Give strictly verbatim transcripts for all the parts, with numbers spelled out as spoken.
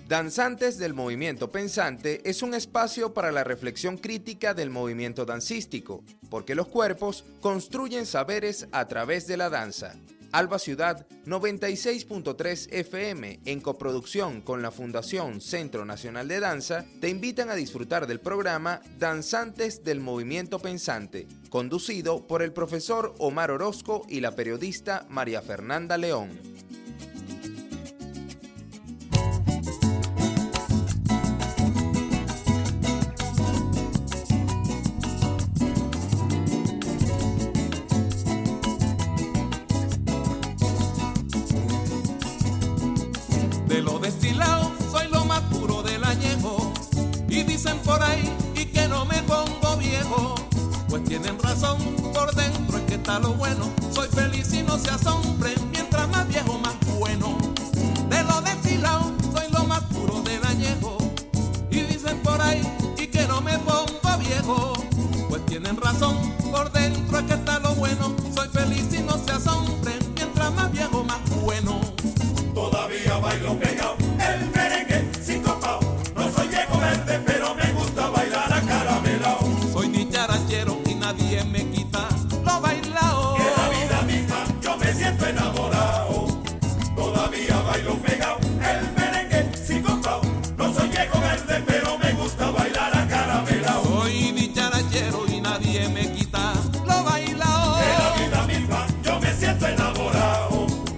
Danzantes del Movimiento Pensante es un espacio para la reflexión crítica del movimiento dancístico, porque los cuerpos construyen saberes a través de la danza. Alba Ciudad noventa y seis punto tres F M, en coproducción con la Fundación Centro Nacional de Danza, te invitan a disfrutar del programa Danzantes del Movimiento Pensante, conducido por el profesor Omar Orozco y la periodista María Fernanda León. Dicen por ahí y que no me pongo viejo, pues tienen razón, por dentro es que está lo bueno. Soy feliz y no se asombre, mientras más viejo más bueno. De lo destilado soy lo más puro del añejo. Y dicen por ahí y que no me pongo viejo, pues tienen razón, por dentro es que está lo bueno. Soy feliz y no se asombre, mientras más viejo más bueno. Todavía bailo pegado el merengue sincopao. No soy viejo verde, pero me gusta bailar acaramelao. Soy dicharachero y nadie me quita lo bailao. Que la vida misma yo me siento enamorado. Todavía bailo pegado el merengue sincopao. No soy viejo verde, pero me gusta bailar acaramelao. Soy dicharachero y nadie me quita lo bailao. Que la vida misma yo me siento enamorado.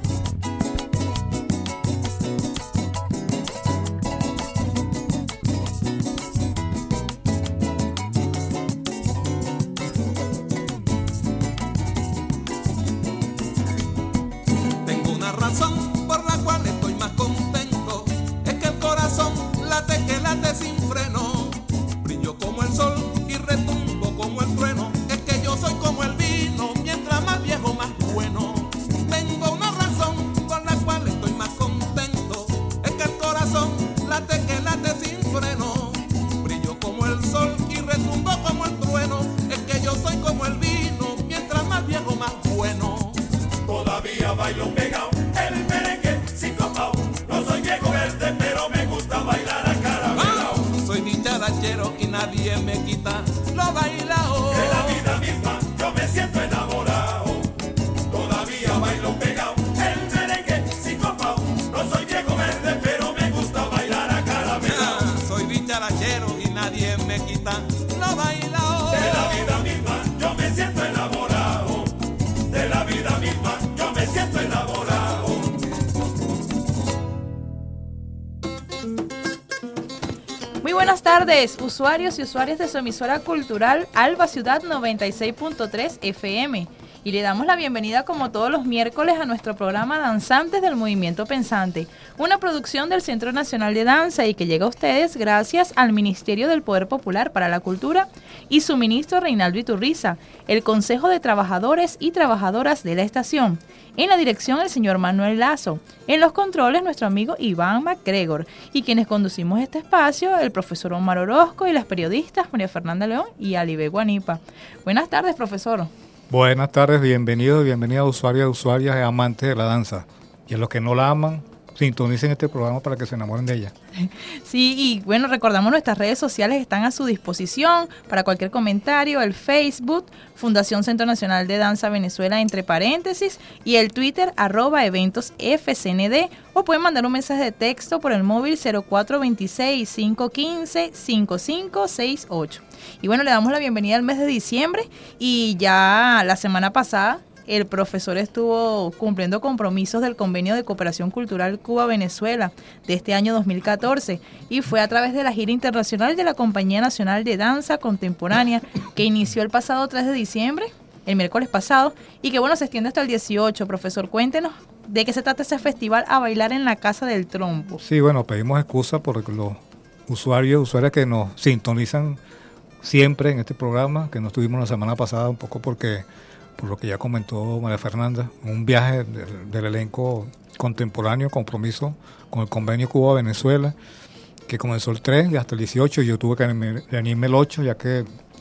Por la cual estoy más contento, es que el corazón late que late sin freno. Brillo como el sol y retumbo como el trueno. Es que yo soy como el vino, mientras más viejo más bueno. Tengo una razón por la cual estoy más contento, es que el corazón late que late sin freno. Brillo como el sol y retumbo como el trueno. Es que yo soy como el vino, mientras más viejo más bueno. Todavía bailo pegado el merengue sincopao. No soy viejo verde, pero me gusta bailar acaramelao. Ah, soy dicharachero y nadie me quita lo bailao. De la vida misma yo me siento enamorado. Todavía bailo pegado el merengue sincopao. No soy viejo verde, pero me gusta bailar acaramelao. Ah, soy dicharachero y nadie me quita lo bailao. De la vida misma yo me siento enamorado. De la vida misma yo me siento enamorado. Muy buenas tardes, usuarios y usuarias de su emisora cultural Alba Ciudad noventa y seis punto tres F M. Y le damos la bienvenida como todos los miércoles a nuestro programa Danzantes del Movimiento Pensante, una producción del Centro Nacional de Danza y que llega a ustedes gracias al Ministerio del Poder Popular para la Cultura y su ministro Reinaldo Iturriza, el Consejo de Trabajadores y Trabajadoras de la estación, en la dirección el señor Manuel Lazo, en los controles nuestro amigo Iván MacGregor y quienes conducimos este espacio, el profesor Omar Orozco y las periodistas María Fernanda León y Alibe Guanipa. Buenas tardes, profesor. Buenas tardes, bienvenidos, bienvenidos usuarios y usuarias y amantes de la danza. Y a los que no la aman, sintonicen este programa para que se enamoren de ella. Sí, y bueno, recordamos nuestras redes sociales están a su disposición para cualquier comentario, el Facebook, Fundación Centro Nacional de Danza Venezuela, entre paréntesis, y el Twitter, arroba eventos F C N D, o pueden mandar un mensaje de texto por el móvil cero cuatro dos seis, cinco uno cinco, cinco cinco seis ocho. Y bueno, le damos la bienvenida al mes de diciembre y ya la semana pasada el profesor estuvo cumpliendo compromisos del Convenio de Cooperación Cultural Cuba-Venezuela de este año dos mil catorce y fue a través de la gira internacional de la Compañía Nacional de Danza Contemporánea que inició el pasado tres de diciembre, el miércoles pasado, y que bueno, se extiende hasta el dieciocho. Profesor, cuéntenos de qué se trata ese festival A Bailar en la Casa del Trompo. Sí, bueno, pedimos excusa por los usuarios, usuarias que nos sintonizan siempre en este programa, que no estuvimos la semana pasada un poco porque, por lo que ya comentó María Fernanda, un viaje del, del elenco contemporáneo, compromiso con el convenio Cuba-Venezuela, que comenzó el tres y hasta el dieciocho, y yo tuve que venirme el ocho, ya que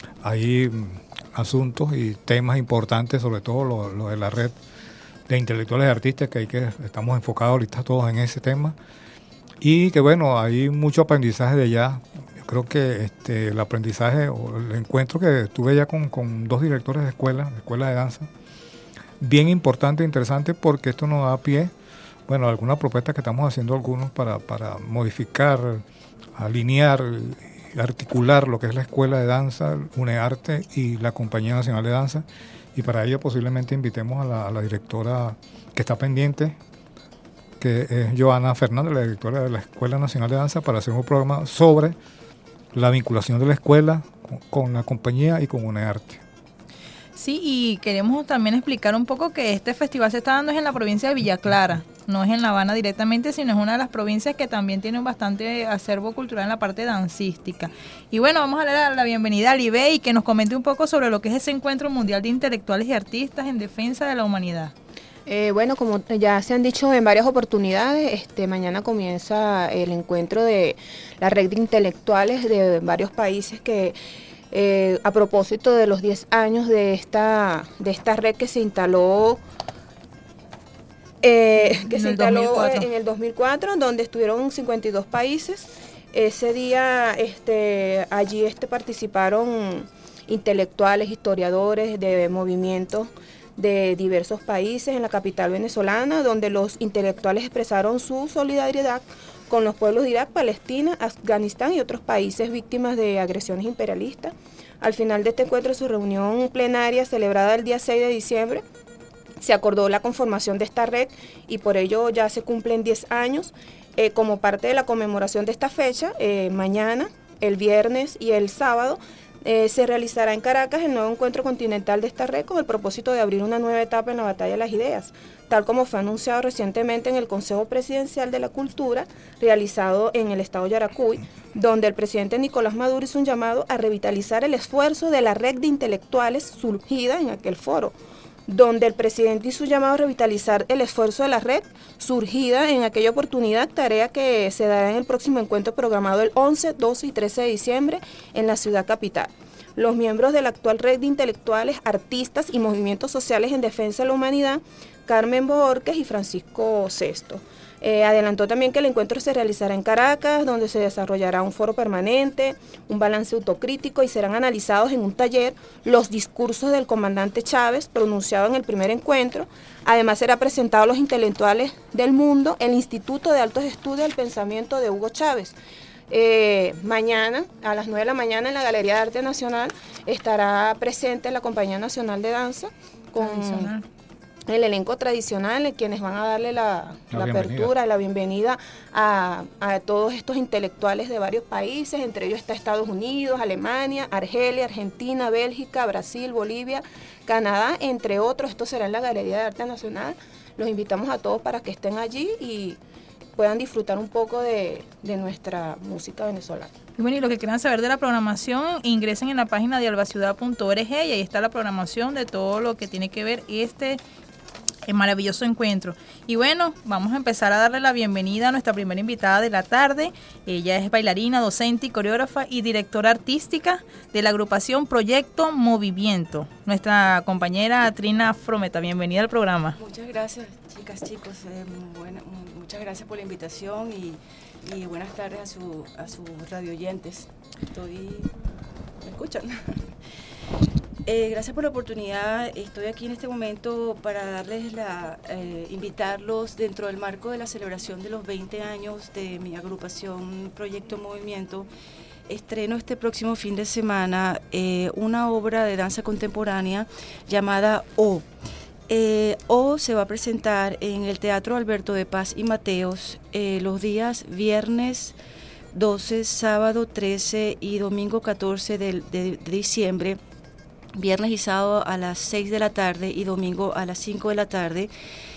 hay asuntos y temas importantes, sobre todo lo, lo de la red de intelectuales y artistas, que hay que estamos enfocados ahorita todos en ese tema. y que bueno, hay mucho aprendizaje de allá. Yo creo que este, el aprendizaje o el encuentro que tuve ya con, con dos directores de escuela, de escuela de danza, bien importante e interesante, porque esto nos da pie, bueno, algunas propuestas que estamos haciendo algunos para, para modificar, alinear, articular lo que es la escuela de danza, UNEARTE y la Compañía Nacional de Danza, y para ello posiblemente invitemos a la, a la directora que está pendiente, que es Joana Fernández, la directora de la Escuela Nacional de Danza, para hacer un programa sobre la vinculación de la escuela con, con la compañía y con UNEARTE. Sí, y queremos también explicar un poco que este festival se está dando es en la provincia de Villa Clara, no es en La Habana directamente, sino es una de las provincias que también tiene un bastante acervo cultural en la parte dancística. Y bueno, vamos a darle la bienvenida a Libe y que nos comente un poco sobre lo que es ese encuentro mundial de intelectuales y artistas en defensa de la humanidad. Eh, bueno, como ya se han dicho en varias oportunidades, este mañana comienza el encuentro de la red de intelectuales de varios países que Eh, a propósito de los diez años de esta de esta red que se instaló eh, que en se el instaló dos mil cuatro. en el dos mil cuatro, donde estuvieron cincuenta y dos países. Ese día este allí este participaron intelectuales, historiadores de movimientos de diversos países en la capital venezolana, donde los intelectuales expresaron su solidaridad con los pueblos de Irak, Palestina, Afganistán y otros países víctimas de agresiones imperialistas. Al final de este encuentro, su reunión plenaria celebrada el día seis de diciembre, se acordó la conformación de esta red y por ello ya se cumplen diez años. Eh, como parte de la conmemoración de esta fecha, eh, mañana, el viernes y el sábado, Eh, se realizará en Caracas el nuevo encuentro continental de esta red con el propósito de abrir una nueva etapa en la batalla de las ideas, tal como fue anunciado recientemente en el Consejo Presidencial de la Cultura, realizado en el estado Yaracuy, donde el presidente Nicolás Maduro hizo un llamado a revitalizar el esfuerzo de la red de intelectuales surgida en aquel foro, donde el presidente hizo un llamado a revitalizar el esfuerzo de la red surgida en aquella oportunidad, tarea que se dará en el próximo encuentro programado el once, doce y trece de diciembre en la ciudad capital. Los miembros de la actual red de intelectuales, artistas y movimientos sociales en defensa de la humanidad, Carmen Borges y Francisco Sesto. Eh, adelantó también que el encuentro se realizará en Caracas, donde se desarrollará un foro permanente, un balance autocrítico y serán analizados en un taller los discursos del comandante Chávez pronunciado en el primer encuentro. Además será presentado a los intelectuales del mundo el Instituto de Altos Estudios del Pensamiento de Hugo Chávez. Eh, mañana a las nueve de la mañana en la Galería de Arte Nacional estará presente la Compañía Nacional de Danza con Tradicional. el elenco tradicional, quienes van a darle la, La la bienvenida. apertura, la bienvenida a, a todos estos intelectuales de varios países, entre ellos está Estados Unidos, Alemania, Argelia, Argentina, Bélgica, Brasil, Bolivia, Canadá, entre otros. Esto será en la Galería de Arte Nacional. Los invitamos a todos para que estén allí y puedan disfrutar un poco de, de nuestra música venezolana. Y bueno, y los que quieran saber de la programación, ingresen en la página de albaciudad punto org y ahí está la programación de todo lo que tiene que ver este el maravilloso encuentro. Y bueno, vamos a empezar a darle la bienvenida a nuestra primera invitada de la tarde. Ella es bailarina, docente y coreógrafa y directora artística de la agrupación Proyecto Movimiento. Nuestra compañera Trina Frometa, bienvenida al programa. Muchas gracias, chicas, chicos. Eh, buena, muchas gracias por la invitación y, y buenas tardes a, su, a sus radioyentes. Estoy... ¿Me escuchan? Eh, gracias por la oportunidad. Estoy aquí en este momento para darles la, eh, invitarlos dentro del marco de la celebración de los veinte años de mi agrupación Proyecto Movimiento. Estreno este próximo fin de semana eh, una obra de danza contemporánea llamada O. Eh, O se va a presentar en el Teatro Alberto de Paz y Mateos eh, los días viernes doce, sábado trece y domingo catorce de, de, de diciembre. Viernes y sábado a las seis de la tarde y domingo a las cinco de la tarde.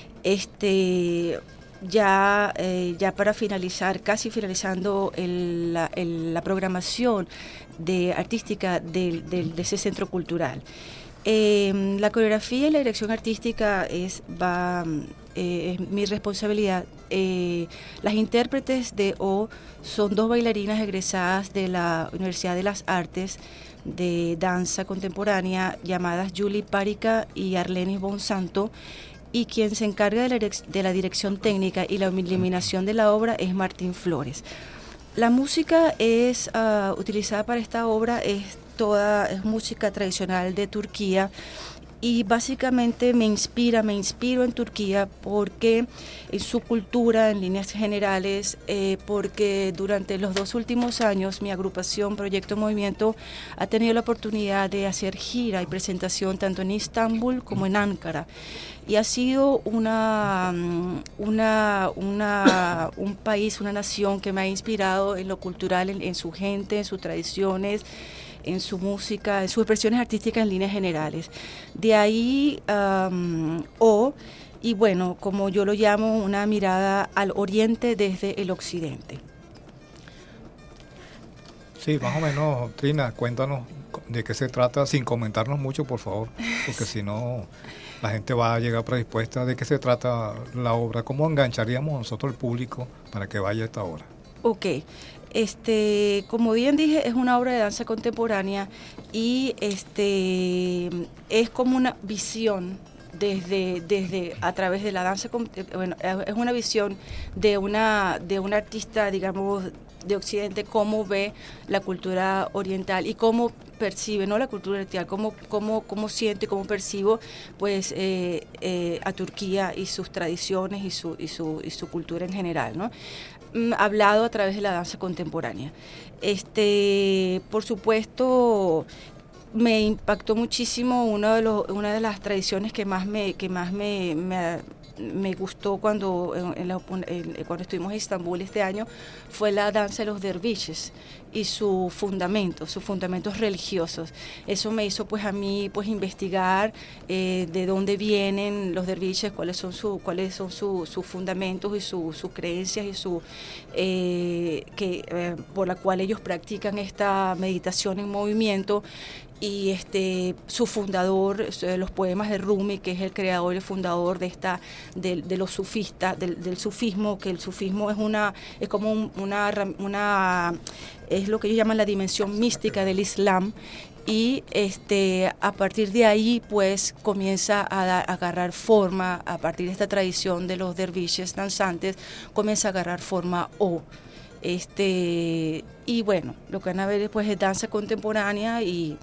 Este, ya, eh, ya para finalizar, casi finalizando el, la, el, la programación de artística de, de, de ese centro cultural. Eh, la coreografía y la dirección artística es, va, eh, es mi responsabilidad. Eh, las intérpretes de O son dos bailarinas egresadas de la Universidad de las Artes de danza contemporánea llamadas Julie Párica y Arlenis Bonsanto, y quien se encarga de la, direc- de la dirección técnica y la iluminación de la obra es Martín Flores. La música es uh, utilizada para esta obra, es toda es música tradicional de Turquía, y básicamente me inspira, me inspiro en Turquía porque en su cultura, en líneas generales, eh, porque durante los dos últimos años mi agrupación Proyecto Movimiento ha tenido la oportunidad de hacer gira y presentación tanto en Estambul como en Ankara. Y ha sido una, una, una, un país, una nación que me ha inspirado en lo cultural, en, en su gente, en sus tradiciones, en su música, en sus expresiones artísticas en líneas generales. De ahí, um, o, y bueno, como yo lo llamo, una mirada al oriente desde el occidente. Sí, más o menos, Trina, cuéntanos de qué se trata, sin comentarnos mucho, por favor, porque si no, la gente va a llegar predispuesta. ¿De qué se trata la obra? ¿Cómo engancharíamos nosotros al público para que vaya a esta obra? Ok. Este, como bien dije, es una obra de danza contemporánea y este es como una visión desde, desde a través de la danza, bueno, es una visión de una de un artista, digamos, de Occidente, cómo ve la cultura oriental y cómo percibe, no la cultura oriental, cómo, cómo, cómo siente, cómo percibo pues eh, eh, a Turquía y sus tradiciones y su, y su, y su cultura en general, ¿no? Hablado a través de la danza contemporánea. Este, por supuesto, me impactó muchísimo uno de los, una de las tradiciones que más me, que más me, me, me gustó cuando, en la, en, cuando estuvimos en Estambul este año, fue la danza de los derviches y su fundamento, sus fundamentos religiosos. Eso me hizo pues a mí pues investigar eh, de dónde vienen los derviches, cuáles son su, cuáles son su, sus fundamentos y su, sus creencias y su eh, que eh, por la cual ellos practican esta meditación en movimiento. Y este su fundador, los poemas de Rumi, que es el creador y el fundador de esta de, de los sufistas, del, del sufismo, que el sufismo es una es como un, una una es lo que ellos llaman la dimensión mística del Islam. Y este a partir de ahí pues comienza a, da, a agarrar forma, a partir de esta tradición de los derviches danzantes, comienza a agarrar forma O. Este y bueno, lo que van a ver después es danza contemporánea y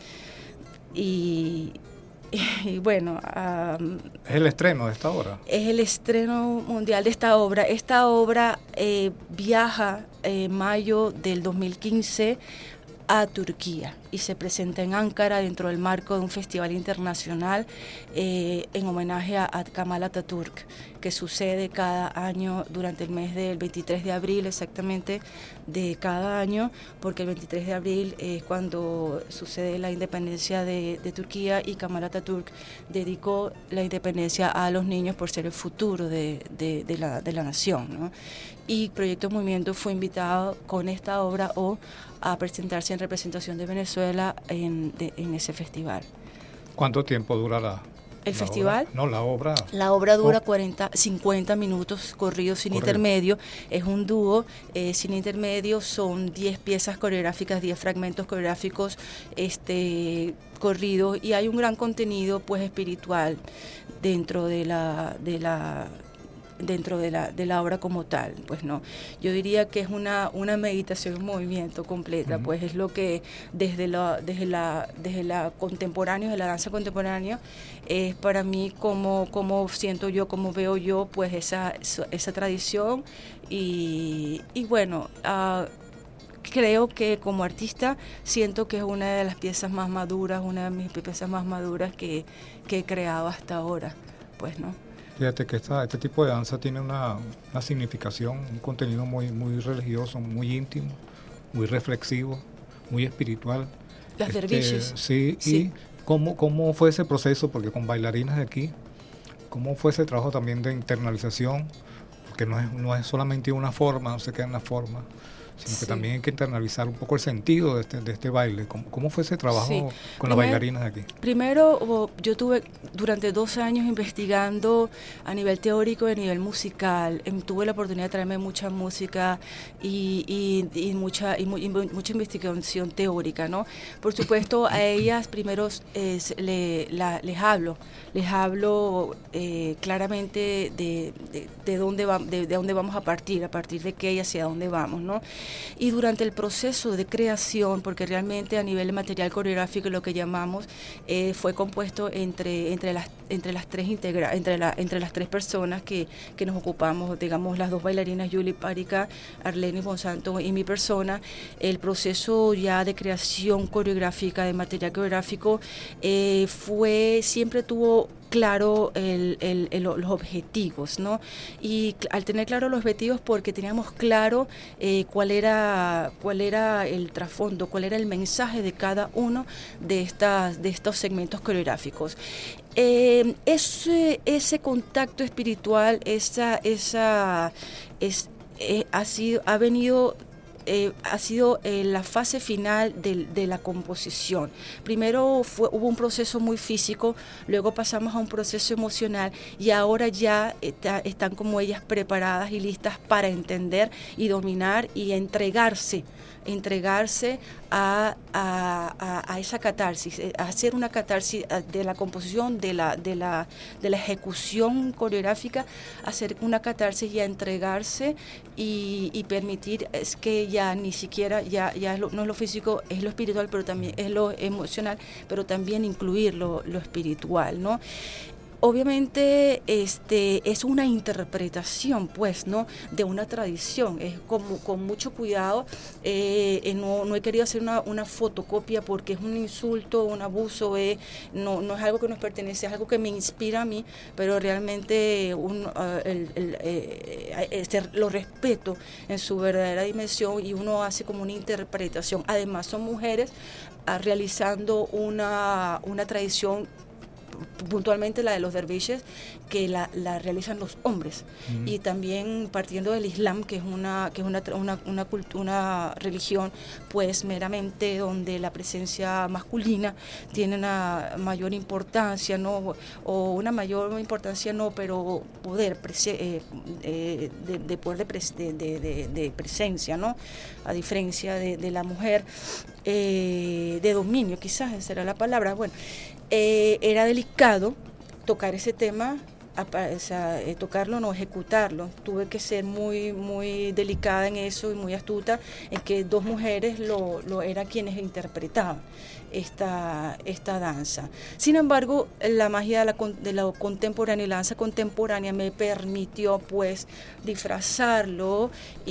y, y bueno um, es el estreno de esta obra. Es el estreno mundial de esta obra. Esta obra eh, viaja en mayo del dos mil quince a Turquía y se presenta en Ankara dentro del marco de un festival internacional eh, en homenaje a, a Kemal Atatürk, que sucede cada año durante el mes del veintitrés de abril exactamente de cada año, porque el veintitrés de abril es cuando sucede la independencia de, de Turquía y Kemal Atatürk dedicó la independencia a los niños por ser el futuro de, de, de, la, de la nación, ¿no? Y Proyecto Movimiento fue invitado con esta obra o a presentarse en representación de Venezuela en, de, en ese festival. ¿Cuánto tiempo dura la, el la festival? Obra? No, la obra. La obra dura oh. cuarenta, cincuenta minutos corridos sin Correcto. intermedio. Es un dúo eh, sin intermedio, son diez piezas coreográficas, diez fragmentos coreográficos este, corridos, y hay un gran contenido pues espiritual dentro de la de la dentro de la de la obra como tal. Pues no, yo diría que es una una meditación en movimiento completa. Uh-huh. Pues es lo que desde la desde la desde la contemporánea, de la danza contemporánea, es para mí como como siento yo, como veo yo pues esa esa tradición. Y y bueno, uh, creo que como artista siento que es una de las piezas más maduras, una de mis piezas más maduras que que he creado hasta ahora, pues no. Fíjate que esta, este tipo de danza tiene una, una significación, un contenido muy, muy religioso, muy íntimo, muy reflexivo, muy espiritual. Las este, derviches. Sí, sí. Y cómo, cómo fue ese proceso, porque con bailarinas de aquí, cómo fue ese trabajo también de internalización, porque no es, no es solamente una forma, no se queda en la forma, sino que Sí. también hay que internalizar un poco el sentido de este, de este baile. ¿Cómo, cómo fue ese trabajo Sí. con Primer- las bailarinas de aquí? Primero, o- yo tuve durante dos años investigando a nivel teórico y a nivel musical. Em, tuve la oportunidad de traerme mucha música y, y- y mucha, y, mu- y mu- mucha investigación teórica, ¿no? Por supuesto, a ellas primero eh, se- le- la- les hablo, les hablo eh, claramente de, de, de dónde va, de, de dónde vamos a partir, a partir de qué y hacia dónde vamos, ¿no? Y durante el proceso de creación, porque realmente a nivel de material coreográfico lo que llamamos eh, fue compuesto entre entre las entre las tres integra entre la entre las tres personas que, que nos ocupamos, digamos las dos bailarinas Yuli Párica, Arlene Monsanto y mi persona. El proceso ya de creación coreográfica de material coreográfico eh, fue siempre tuvo claro el, el, el, los objetivos, ¿no? Y al tener claro los objetivos, porque teníamos claro eh, cuál era cuál era el trasfondo, cuál era el mensaje de cada uno de estas de estos segmentos coreográficos. Eh, ese ese contacto espiritual, esa esa es eh, ha sido ha venido Eh, ha sido eh, la fase final de, de la composición. Primero fue, hubo un proceso muy físico, luego pasamos a un proceso emocional y ahora ya está, están como ellas preparadas y listas para entender y dominar y entregarse, entregarse a, a, a, a esa catarsis, a hacer una catarsis de la composición, de la, de la, de la ejecución coreográfica, hacer una catarsis y a entregarse y, y permitir es que ya ni siquiera, ya, ya es lo, no es lo físico, es lo espiritual, pero también es lo emocional, pero también incluir lo, lo espiritual, ¿no? Obviamente este es una interpretación, pues, ¿no?, de una tradición. Es como con mucho cuidado. Eh, no, no he querido hacer una, una fotocopia porque es un insulto, un abuso. Eh, no, no es algo que nos pertenece, es algo que me inspira a mí, pero realmente un, uh, el, el, eh, este, lo respeto en su verdadera dimensión y uno hace como una interpretación. Además son mujeres uh, realizando una, una tradición, puntualmente la de los derviches, que la, la realizan los hombres, mm. y también partiendo del Islam, que es una que es una una, una, cultura, una religión pues meramente donde la presencia masculina tiene una mayor importancia, no o una mayor importancia no pero poder eh, eh, de, de poder de, pres, de, de, de presencia, no, a diferencia de, de la mujer, eh, de dominio, quizás esa era la palabra. Bueno, Eh, era delicado tocar ese tema, o sea, eh, tocarlo, no ejecutarlo. Tuve que ser muy muy delicada en eso y muy astuta en que dos mujeres lo, lo eran quienes interpretaban esta, esta danza. Sin embargo, la magia de la, de la contemporánea, la danza contemporánea me permitió pues disfrazarlo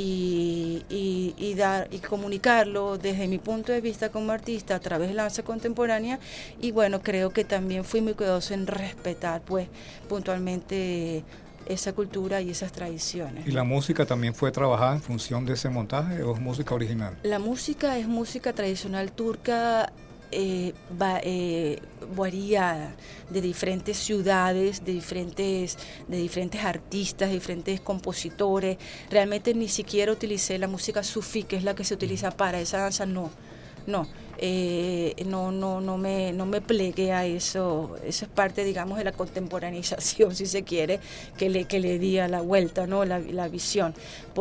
y, y, y dar y comunicarlo desde mi punto de vista como artista a través de la danza contemporánea. Y bueno, creo que también fui muy cuidadoso en respetar pues puntualmente esa cultura y esas tradiciones. ¿Y la música también fue trabajada en función de ese montaje o es música original? La música es música tradicional turca, eh, va, eh, variada, de diferentes ciudades, de diferentes, de diferentes artistas, de diferentes compositores. Realmente ni siquiera utilicé la música sufí, que es la que se utiliza para esa danza, no, no. Eh, no no no me no me plegué a eso. Eso es parte, digamos, de la contemporaneización, si se quiere, que le que le di a la vuelta, no, la, la visión,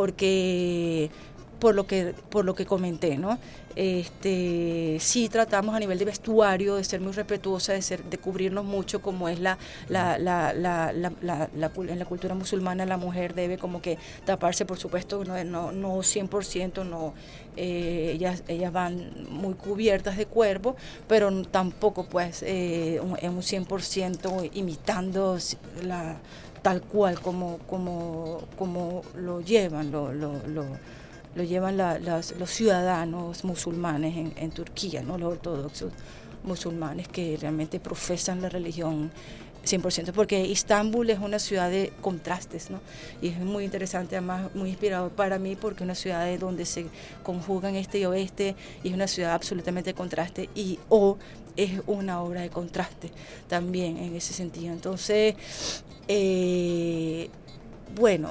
porque por lo que por lo que comenté, no, este sí tratamos a nivel de vestuario de ser muy respetuosa, de ser de cubrirnos mucho, como es la la la la, la, la, la en la cultura musulmana la mujer debe como que taparse, por supuesto, no no, no cien por ciento, no, eh, ellas ellas van muy cubiertas de cuerpo, pero tampoco pues eh, en un cien por ciento imitando la tal cual como como como lo llevan lo lo, lo lo llevan la, las, los ciudadanos musulmanes en, en Turquía, ¿no?, los ortodoxos musulmanes que realmente profesan la religión cien por ciento, porque Istambul es una ciudad de contrastes, ¿no? Y es muy interesante, además muy inspirador para mí, porque es una ciudad de donde se conjugan este y oeste, y es una ciudad absolutamente de contraste, y o es una obra de contraste también en ese sentido. Entonces, eh, bueno,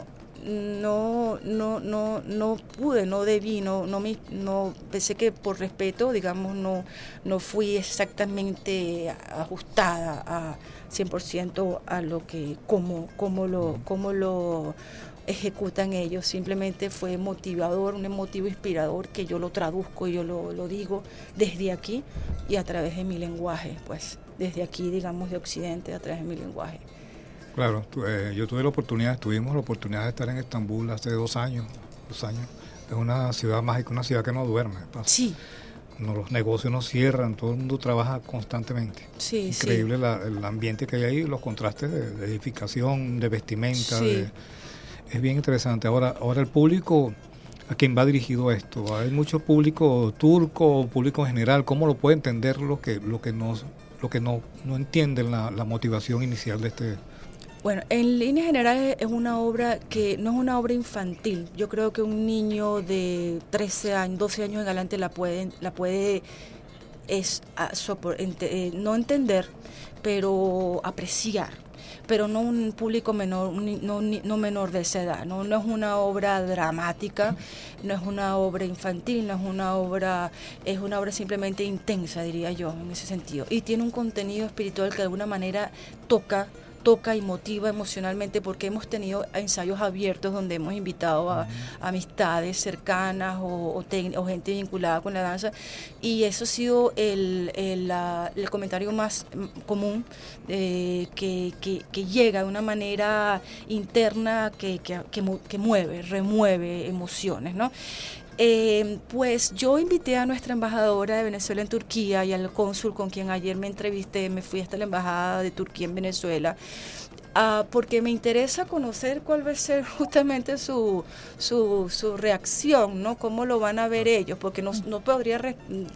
no, no, no, no pude, no debí, no, no me, no pensé que por respeto, digamos, no, no fui exactamente ajustada a cien por ciento a lo que, como, como lo, como lo ejecutan ellos. Simplemente fue motivador, un motivo inspirador que yo lo traduzco y yo lo, lo digo desde aquí y a través de mi lenguaje, pues, desde aquí, digamos, de Occidente, a través de mi lenguaje. Claro, tu, eh, yo tuve la oportunidad, tuvimos la oportunidad de estar en Estambul hace dos años, dos años. Es una ciudad mágica, una ciudad que no duerme. Pasa. Sí. No, los negocios no cierran, todo el mundo trabaja constantemente. Sí, Increíble sí. La, el ambiente que hay ahí, los contrastes de, de edificación, de vestimenta. Sí. De, es bien interesante. Ahora, ahora el público, ¿a quién va dirigido esto? Hay mucho público turco, público en general. ¿Cómo lo puede entender lo que, lo que no, lo que no, no entienden la, la motivación inicial de este? Bueno, en líneas generales es una obra que no es una obra infantil. Yo creo que un niño de trece años, doce años en adelante la puede, la puede es, a, sopor, ente, eh, no entender, pero apreciar. Pero no un público menor, no, no menor de esa edad. No, no es una obra dramática, no es una obra infantil, no es una obra, es una obra simplemente intensa, diría yo, en ese sentido. Y tiene un contenido espiritual que de alguna manera toca toca y motiva emocionalmente, porque hemos tenido ensayos abiertos donde hemos invitado a, a amistades cercanas o, o, ten, o gente vinculada con la danza, y eso ha sido el, el, la, el comentario más común eh, que, que, que llega de una manera interna que, que, que, que mueve, remueve emociones, ¿no? Eh, pues yo invité a nuestra embajadora de Venezuela en Turquía y al cónsul con quien ayer me entrevisté, me fui hasta la embajada de Turquía en Venezuela, uh, porque me interesa conocer cuál va a ser justamente su, su, su reacción, ¿no? Cómo lo van a ver ellos, porque no, no podría re,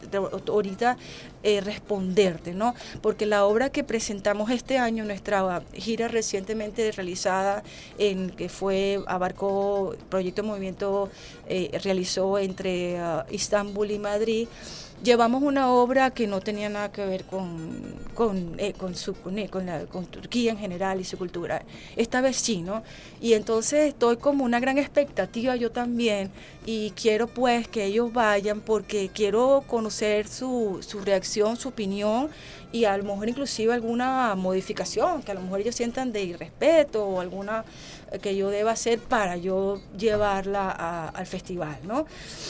ahorita eh, responderte, ¿no? Porque la obra que presentamos este año, nuestra gira recientemente realizada, en que fue, abarcó, Proyecto Movimiento eh, realizó entre uh, Istambul y Madrid, llevamos una obra que no tenía nada que ver con, con, eh, con, su, con, eh, con, la, con Turquía en general y su cultura. Esta vez sí, ¿no? Y entonces estoy como una gran expectativa yo también, y quiero pues que ellos vayan porque quiero conocer su, su reacción, su opinión, y a lo mejor inclusive alguna modificación, que a lo mejor ellos sientan de irrespeto o alguna que yo deba hacer para yo llevarla a, al festival, ¿no?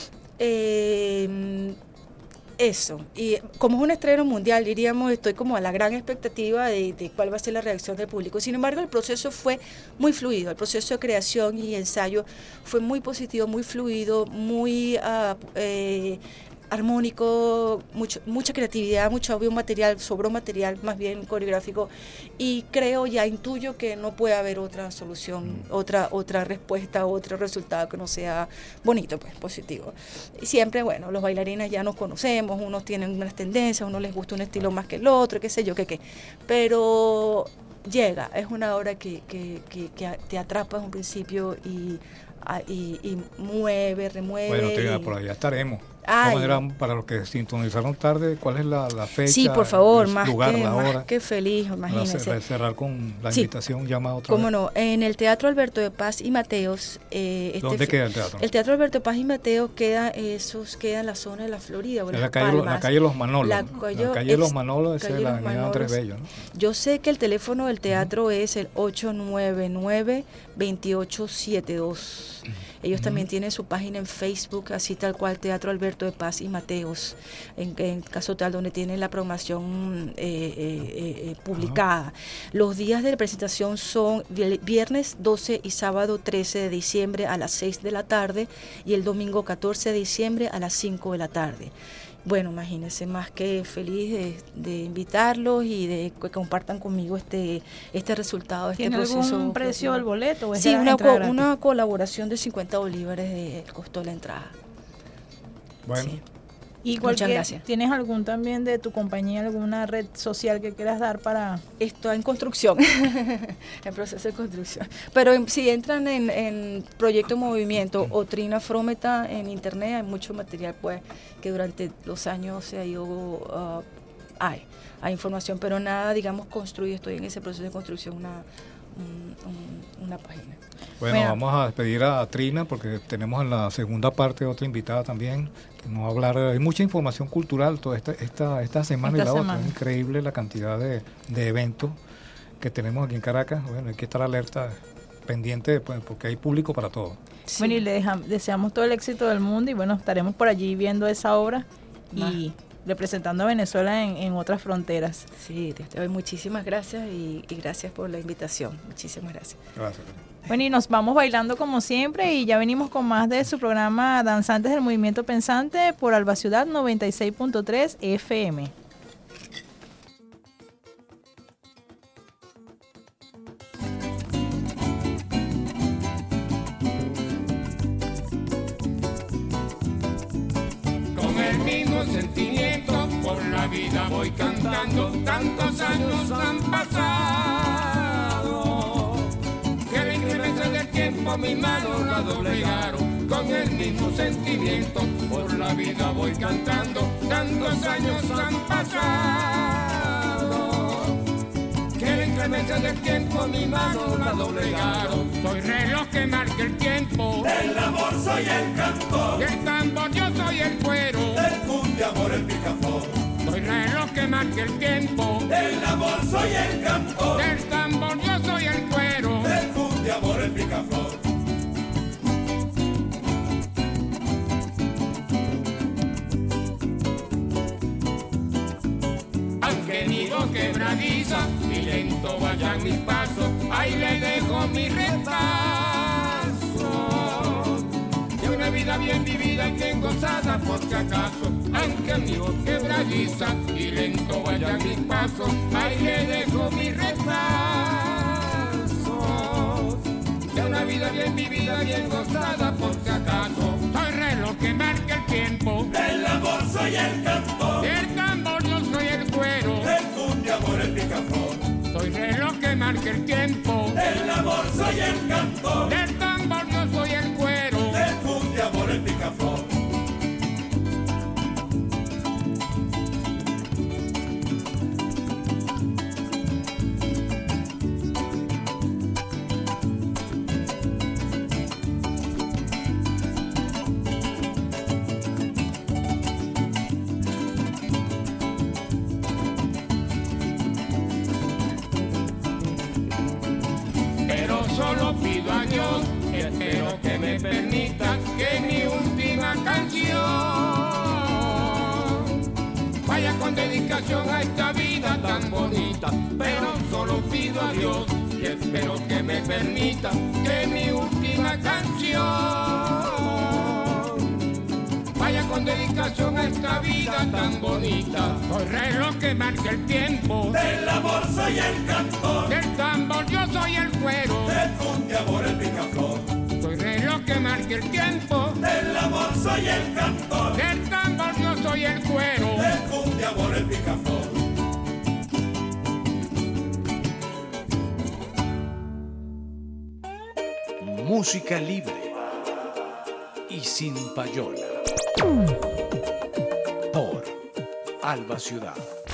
Eh, Eso, y como es un estreno mundial, diríamos, estoy como a la gran expectativa de, de cuál va a ser la reacción del público. Sin embargo, el proceso fue muy fluido, el proceso de creación y ensayo fue muy positivo, muy fluido, muy uh, eh, armónico, mucho, mucha creatividad, mucho audio material, sobró material más bien coreográfico, y creo, ya intuyo que no puede haber otra solución, mm. otra otra respuesta, otro resultado que no sea bonito, pues positivo. Y siempre, bueno, los bailarines ya nos conocemos, unos tienen unas tendencias, unos les gusta un estilo más que el otro, qué sé yo, qué qué, pero llega, es una obra que, que, que, que te atrapa en un principio y, y, y mueve, remueve. Bueno, tía, y, por allá estaremos. Ay. Manera, para los que sintonizaron tarde, ¿cuál es la, la fecha? Sí, por favor, el más, lugar, que, la más hora, que feliz, imagínense. Para cerrar con la Sí. invitación, llama otra Cómo vez. no, en el Teatro Alberto de Paz y Mateos. Eh, este ¿Dónde fi- queda el teatro? El Teatro Alberto de Paz y Mateos queda, esos queda en la zona de la Florida, o En la Las calle, Palmas. la calle Los Manolos. La La, calle- calle Los ex- Manolos, esa calle es la Los avenida Andrés Manolos. Bello, ¿no? Yo sé que el teléfono del teatro es el ocho nueve nueve, dos ocho siete dos. Ellos también tienen su página en Facebook, así tal cual, Teatro Alberto de Paz y Mateos, en, en caso tal, donde tienen la programación eh, eh, eh, publicada. Los días de presentación son viernes doce y sábado trece de diciembre a las seis de la tarde, y el domingo catorce de diciembre a las cinco de la tarde. Bueno, imagínense, más que feliz de, de invitarlos y de que compartan conmigo este este resultado, este ¿Tiene proceso. algún precio del boleto? ¿O es Sí, la una, entrada co- gratis? una colaboración de cincuenta bolívares del costo de la entrada. Bueno, Sí. Y Muchas cualquier, gracias. ¿tienes algún también de tu compañía, alguna red social que quieras dar para...? Esto en construcción, en proceso de construcción. Pero en- si entran en, en Proyecto Movimiento o Trina Frometa en internet, hay mucho material pues que durante los años se ha ido, uh, hay, hay información, pero nada, digamos, construido, estoy en ese proceso de construcción, una, un- un- una página. Bueno, Bueno. vamos a despedir a Trina porque tenemos en la segunda parte otra invitada también que nos va a hablar. Hay mucha información cultural toda esta, esta, esta semana Esta y la semana. otra. Es increíble la cantidad de, de eventos que tenemos aquí en Caracas. Bueno, hay que estar alerta, pendiente, pues, porque hay público para todo. Sí. Bueno, y le deja- deseamos todo el éxito del mundo y bueno, estaremos por allí viendo esa obra y representando a Venezuela en, en otras fronteras. Sí, te doy muchísimas gracias y, y gracias por la invitación. Muchísimas gracias. Gracias. Bueno, y nos vamos bailando como siempre y ya venimos con más de su programa Danzantes del Movimiento Pensante por Alba Ciudad noventa y seis punto tres F M. Con el mismo sentimiento por la vida voy cantando, tantos años han pasado, que la inclemencia del tiempo mi mano la doblegaron. Con el mismo sentimiento por la vida voy cantando, tantos años han pasado, que la inclemencia del tiempo mi mano la doblegaron. Soy reloj que marca el tiempo, Del amor soy el cantor, y el tambor yo soy el cuero. del cumbia amor el picafón. Soy reloj que marca el tiempo, Del amor soy el cantor, del tambor yo soy el cuero. del cumbia amor el picafón. Aunque nido quebradiza y lento vayan mis pasos, ahí le dejo mi repaso de una vida bien vivida y bien gozada por si acaso. Aunque nido quebradiza y lento vayan mis pasos, ahí le dejo mi repaso de una vida bien vivida, bien gozada por si acaso. Soy reloj que marca el tiempo, Del amor soy el cantor, del tambor yo soy el cuero. del cumbia amor el picafón. Soy reloj que marca el tiempo, Del amor soy el cantor, del tambor yo soy el cuero. del cumbia amor el picafón. Pero solo pido a Dios, espero que me permita que mi última canción vaya con dedicación a esta vida tan bonita. Pero solo pido a Dios y espero que me permita que mi última canción vaya con dedicación a esta vida tan bonita. Soy reloj que marca el tiempo, Del amor soy el cantor, del tambor yo soy el cuero. del cumbia amor el picafón. Soy reloj que marca el tiempo, Del amor soy el cantor, del tambor yo soy el cuero. del cumbia amor el picafón. Música libre y sin payola. Por Alba Ciudad.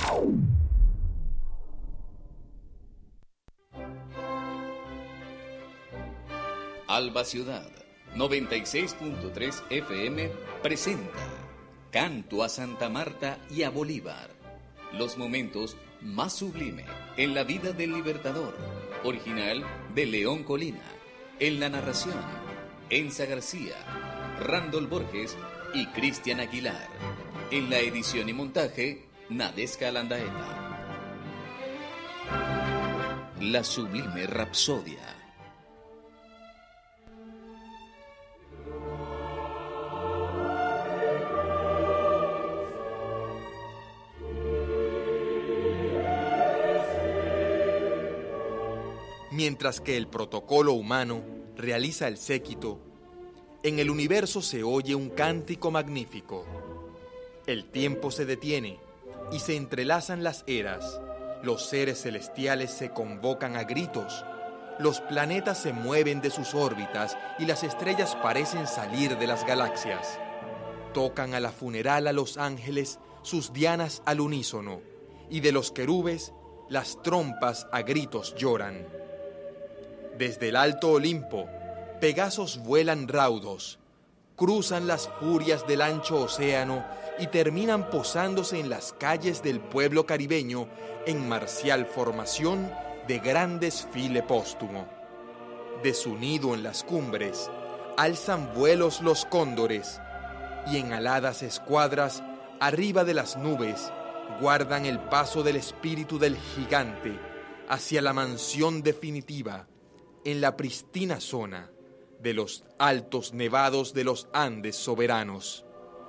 Alba Ciudad noventa y seis punto tres F M presenta Canto a Santa Marta y a Bolívar. Los momentos más sublimes en la vida del Libertador. Original de León Colina. En la narración, Enza García, Randall Borges y Cristian Aguilar. En la edición y montaje, Nadesca Landaeta. La sublime Rapsodia. Mientras que el protocolo humano realiza el séquito, en el universo se oye un cántico magnífico. El tiempo se detiene y se entrelazan las eras. Los seres celestiales se convocan a gritos. Los planetas se mueven de sus órbitas y las estrellas parecen salir de las galaxias. Tocan a la funeral a los ángeles sus dianas al unísono, y de los querubes las trompas a gritos lloran. Desde el alto Olimpo, Pegasos vuelan raudos, cruzan las furias del ancho océano y terminan posándose en las calles del pueblo caribeño en marcial formación de gran desfile póstumo. De su nido en las cumbres, alzan vuelos los cóndores y en aladas escuadras, arriba de las nubes, guardan el paso del espíritu del gigante hacia la mansión definitiva en la pristina zona de los altos nevados de los Andes soberanos.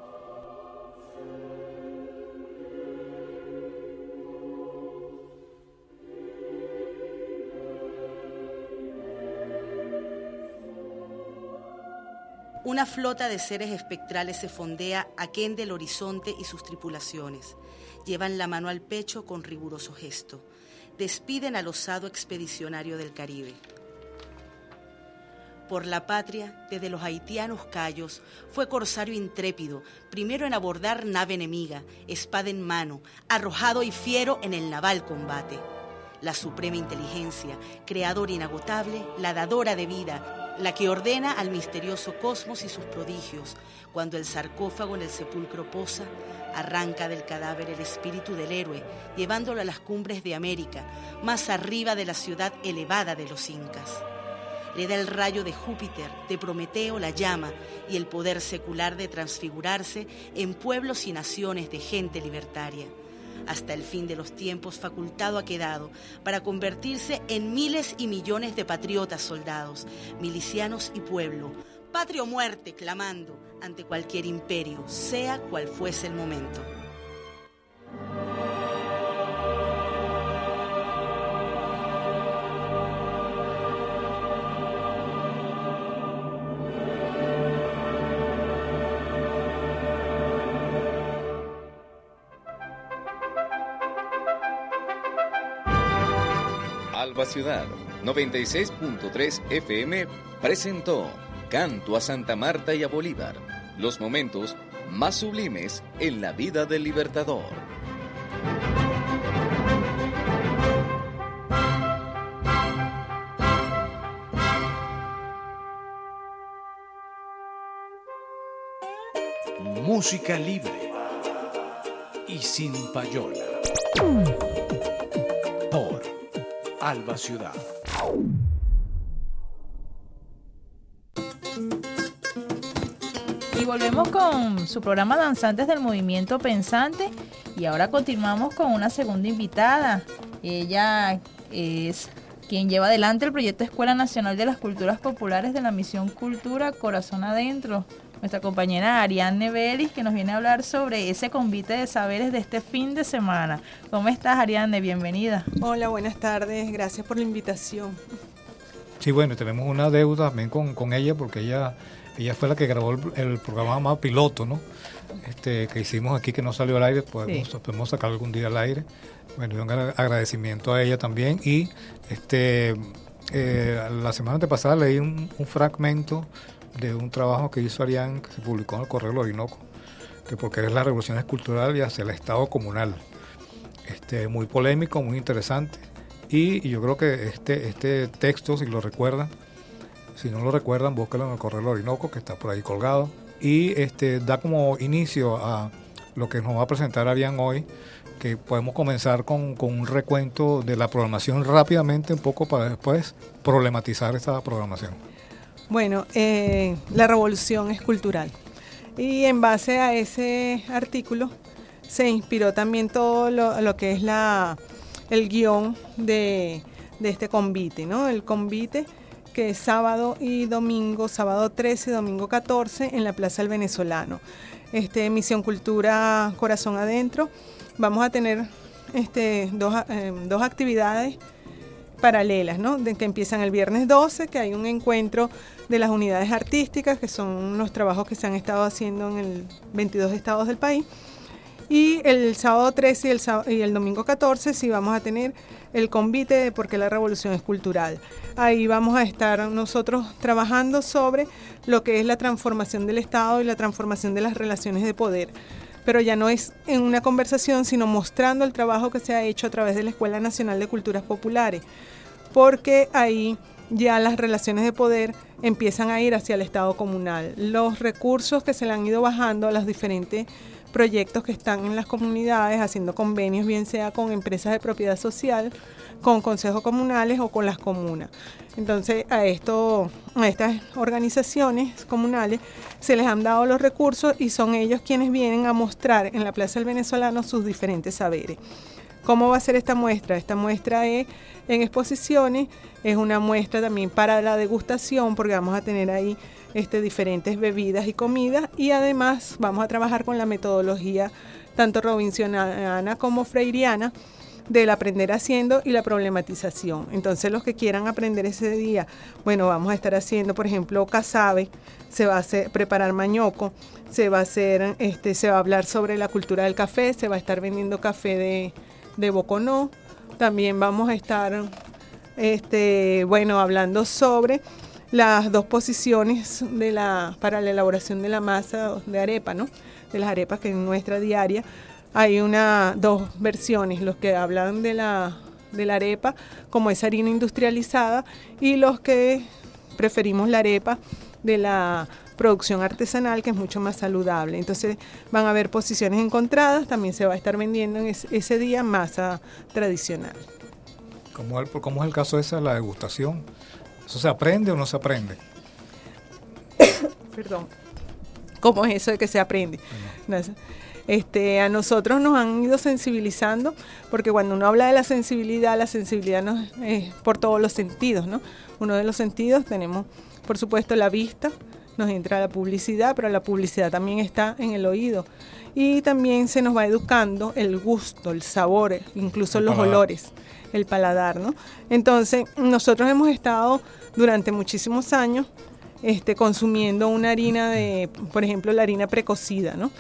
Una flota de seres espectrales se fondea aquén del horizonte y sus tripulaciones. Llevan la mano al pecho con riguroso gesto. Despiden al osado expedicionario del Caribe. Por la patria, desde los haitianos cayos, fue corsario intrépido, primero en abordar nave enemiga, espada en mano, arrojado y fiero en el naval combate. La suprema inteligencia, creadora inagotable, la dadora de vida, la que ordena al misterioso cosmos y sus prodigios. Cuando el sarcófago en el sepulcro posa, arranca del cadáver el espíritu del héroe, llevándolo a las cumbres de América, más arriba de la ciudad elevada de los incas. Le da el rayo de Júpiter, de Prometeo la llama y el poder secular de transfigurarse en pueblos y naciones de gente libertaria. Hasta el fin de los tiempos facultado ha quedado para convertirse en miles y millones de patriotas soldados, milicianos y pueblo, patria o muerte clamando ante cualquier imperio, sea cual fuese el momento. Alba Ciudad noventa y seis punto tres F M presentó Canto a Santa Marta y a Bolívar, los momentos más sublimes en la vida del Libertador. Música libre y sin payola. Por Alba Ciudad. Y volvemos con su programa Danzantes del Movimiento Pensante y ahora continuamos con una segunda invitada. Ella es quien lleva adelante el proyecto Escuela Nacional de las Culturas Populares de la Misión Cultura Corazón Adentro. Nuestra compañera Ariadne Vélez, que nos viene a hablar sobre ese convite de saberes de este fin de semana. ¿Cómo estás, Ariadne? Bienvenida. Hola, buenas tardes. Gracias por la invitación. Sí, bueno, tenemos una deuda también con, con ella, porque ella, ella fue la que grabó el, el programa más piloto, ¿no? Este, que hicimos aquí, que no salió al aire, podemos, sí. podemos sacar algún día al aire. Bueno, y un agradecimiento a ella también. Y este eh, la semana pasada leí un, un fragmento de un trabajo que hizo Arián, que se publicó en el Correo del Orinoco, que porque es la revolución cultural y hacia el Estado comunal. Este, muy polémico, muy interesante, y, y yo creo que este, este texto, si lo recuerdan, si no lo recuerdan, búsquenlo en el Correo del Orinoco, que está por ahí colgado, y este, da como inicio a lo que nos va a presentar Arián hoy, que podemos comenzar con, con un recuento de la programación rápidamente, un poco para después problematizar esta programación. Bueno, eh, la revolución es cultural y en base a ese artículo se inspiró también todo lo, lo que es la, el guión de, de este convite, ¿no? El convite que es sábado y domingo, sábado trece y domingo catorce en la Plaza del Venezolano. Este, Misión Cultura Corazón Adentro. Vamos a tener este, dos, eh, dos actividades paralelas, ¿no? De que empiezan el viernes doce, que hay un encuentro de las unidades artísticas, que son los trabajos que se han estado haciendo en el veintidós estados del país, y el sábado trece y el, sábado, y el domingo catorce sí vamos a tener el convite de por qué la revolución es cultural. Ahí vamos a estar nosotros trabajando sobre lo que es la transformación del Estado y la transformación de las relaciones de poder, pero ya no es en una conversación, sino mostrando el trabajo que se ha hecho a través de la Escuela Nacional de Culturas Populares. porque ahí ya las relaciones de poder empiezan a ir hacia el Estado comunal. Los recursos que se le han ido bajando a los diferentes proyectos que están en las comunidades, haciendo convenios, bien sea con empresas de propiedad social, con consejos comunales o con las comunas. Entonces a, esto, a estas organizaciones comunales se les han dado los recursos y son ellos quienes vienen a mostrar en la Plaza del Venezolano sus diferentes saberes. ¿Cómo va a ser esta muestra? Esta muestra es en exposiciones, es una muestra también para la degustación, porque vamos a tener ahí este, diferentes bebidas y comidas, y además vamos a trabajar con la metodología tanto robinsoniana como freiriana del aprender haciendo y la problematización. Entonces los que quieran aprender ese día, bueno, vamos a estar haciendo, por ejemplo, casabe, se va a hacer, preparar mañoco, se va a hacer, este, se va a hablar sobre la cultura del café, se va a estar vendiendo café de, de Boconó, también vamos a estar, este, bueno, hablando sobre las dos posiciones de la, para la elaboración de la masa de arepa, ¿no? De las arepas que en nuestra diaria hay una, dos versiones, los que hablan de la, de la arepa como esa harina industrializada y los que preferimos la arepa de la producción artesanal, que es mucho más saludable. Entonces van a haber posiciones encontradas, también se va a estar vendiendo en ese, ese día masa tradicional. ¿Cómo es, cómo es el caso ese de la degustación? ¿Eso se aprende o no se aprende? Perdón. ¿Cómo es eso de que se aprende? No. Este, a nosotros nos han ido sensibilizando, porque cuando uno habla de la sensibilidad, la sensibilidad nos, es por todos los sentidos, ¿no? Uno de los sentidos tenemos, por supuesto, la vista, nos entra la publicidad, pero la publicidad también está en el oído. Y también se nos va educando el gusto, el sabor, incluso el los paladar. olores, el paladar, ¿no? Entonces, nosotros hemos estado durante muchísimos años este, consumiendo una harina de, por ejemplo, la harina precocida, ¿no?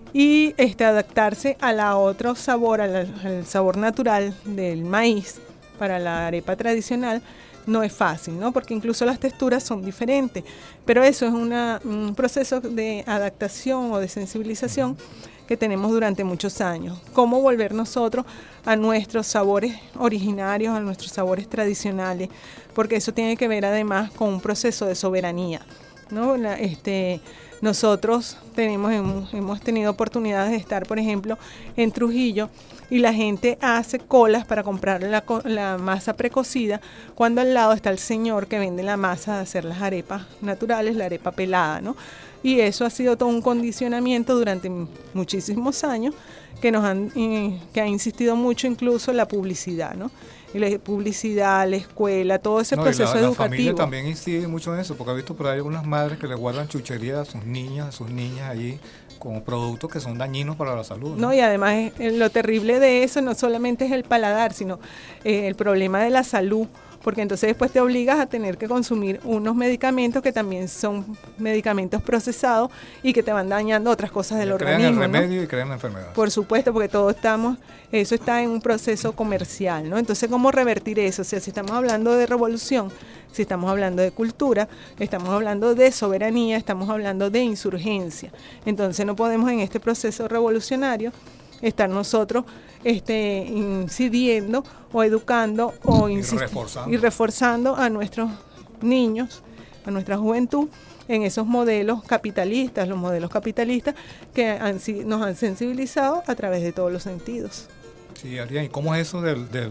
Y este, adaptarse a la otro sabor, al, al sabor natural del maíz para la arepa tradicional no es fácil, ¿no? Porque incluso las texturas son diferentes, pero eso es una, un proceso de adaptación o de sensibilización que tenemos durante muchos años. Cómo volver nosotros a nuestros sabores originarios, a nuestros sabores tradicionales, porque eso tiene que ver además con un proceso de soberanía, ¿no? La, este, nosotros tenemos, hemos, hemos tenido oportunidades de estar, por ejemplo, en Trujillo, y la gente hace colas para comprar la, la masa precocida, cuando al lado está el señor que vende la masa de hacer las arepas naturales, la arepa pelada, ¿no? Y eso ha sido todo un condicionamiento durante muchísimos años que nos han eh, que ha insistido mucho incluso la publicidad, ¿no? Y la publicidad, la escuela, todo ese no, proceso la, educativo. La familia también incide mucho en eso, porque he visto por ahí algunas madres que le guardan chucherías a sus niñas, a sus niñas allí, como productos que son dañinos para la salud, ¿no? No, y además es, lo terrible de eso no solamente es el paladar, sino eh, el problema de la salud, porque entonces después te obligas a tener que consumir unos medicamentos que también son medicamentos procesados y que te van dañando otras cosas del crean organismo. Crean el remedio, ¿no? Y crean la enfermedad. Por supuesto, porque todos estamos, eso está en un proceso comercial, ¿no? Entonces, ¿cómo revertir eso? O sea, si estamos hablando de revolución, si estamos hablando de cultura, estamos hablando de soberanía, estamos hablando de insurgencia. Entonces, no podemos en este proceso revolucionario estar nosotros este, incidiendo o educando o y, insist- reforzando. y reforzando a nuestros niños, a nuestra juventud, en esos modelos capitalistas, los modelos capitalistas que han, nos han sensibilizado a través de todos los sentidos. Sí, Ariane, ¿y cómo es eso del, del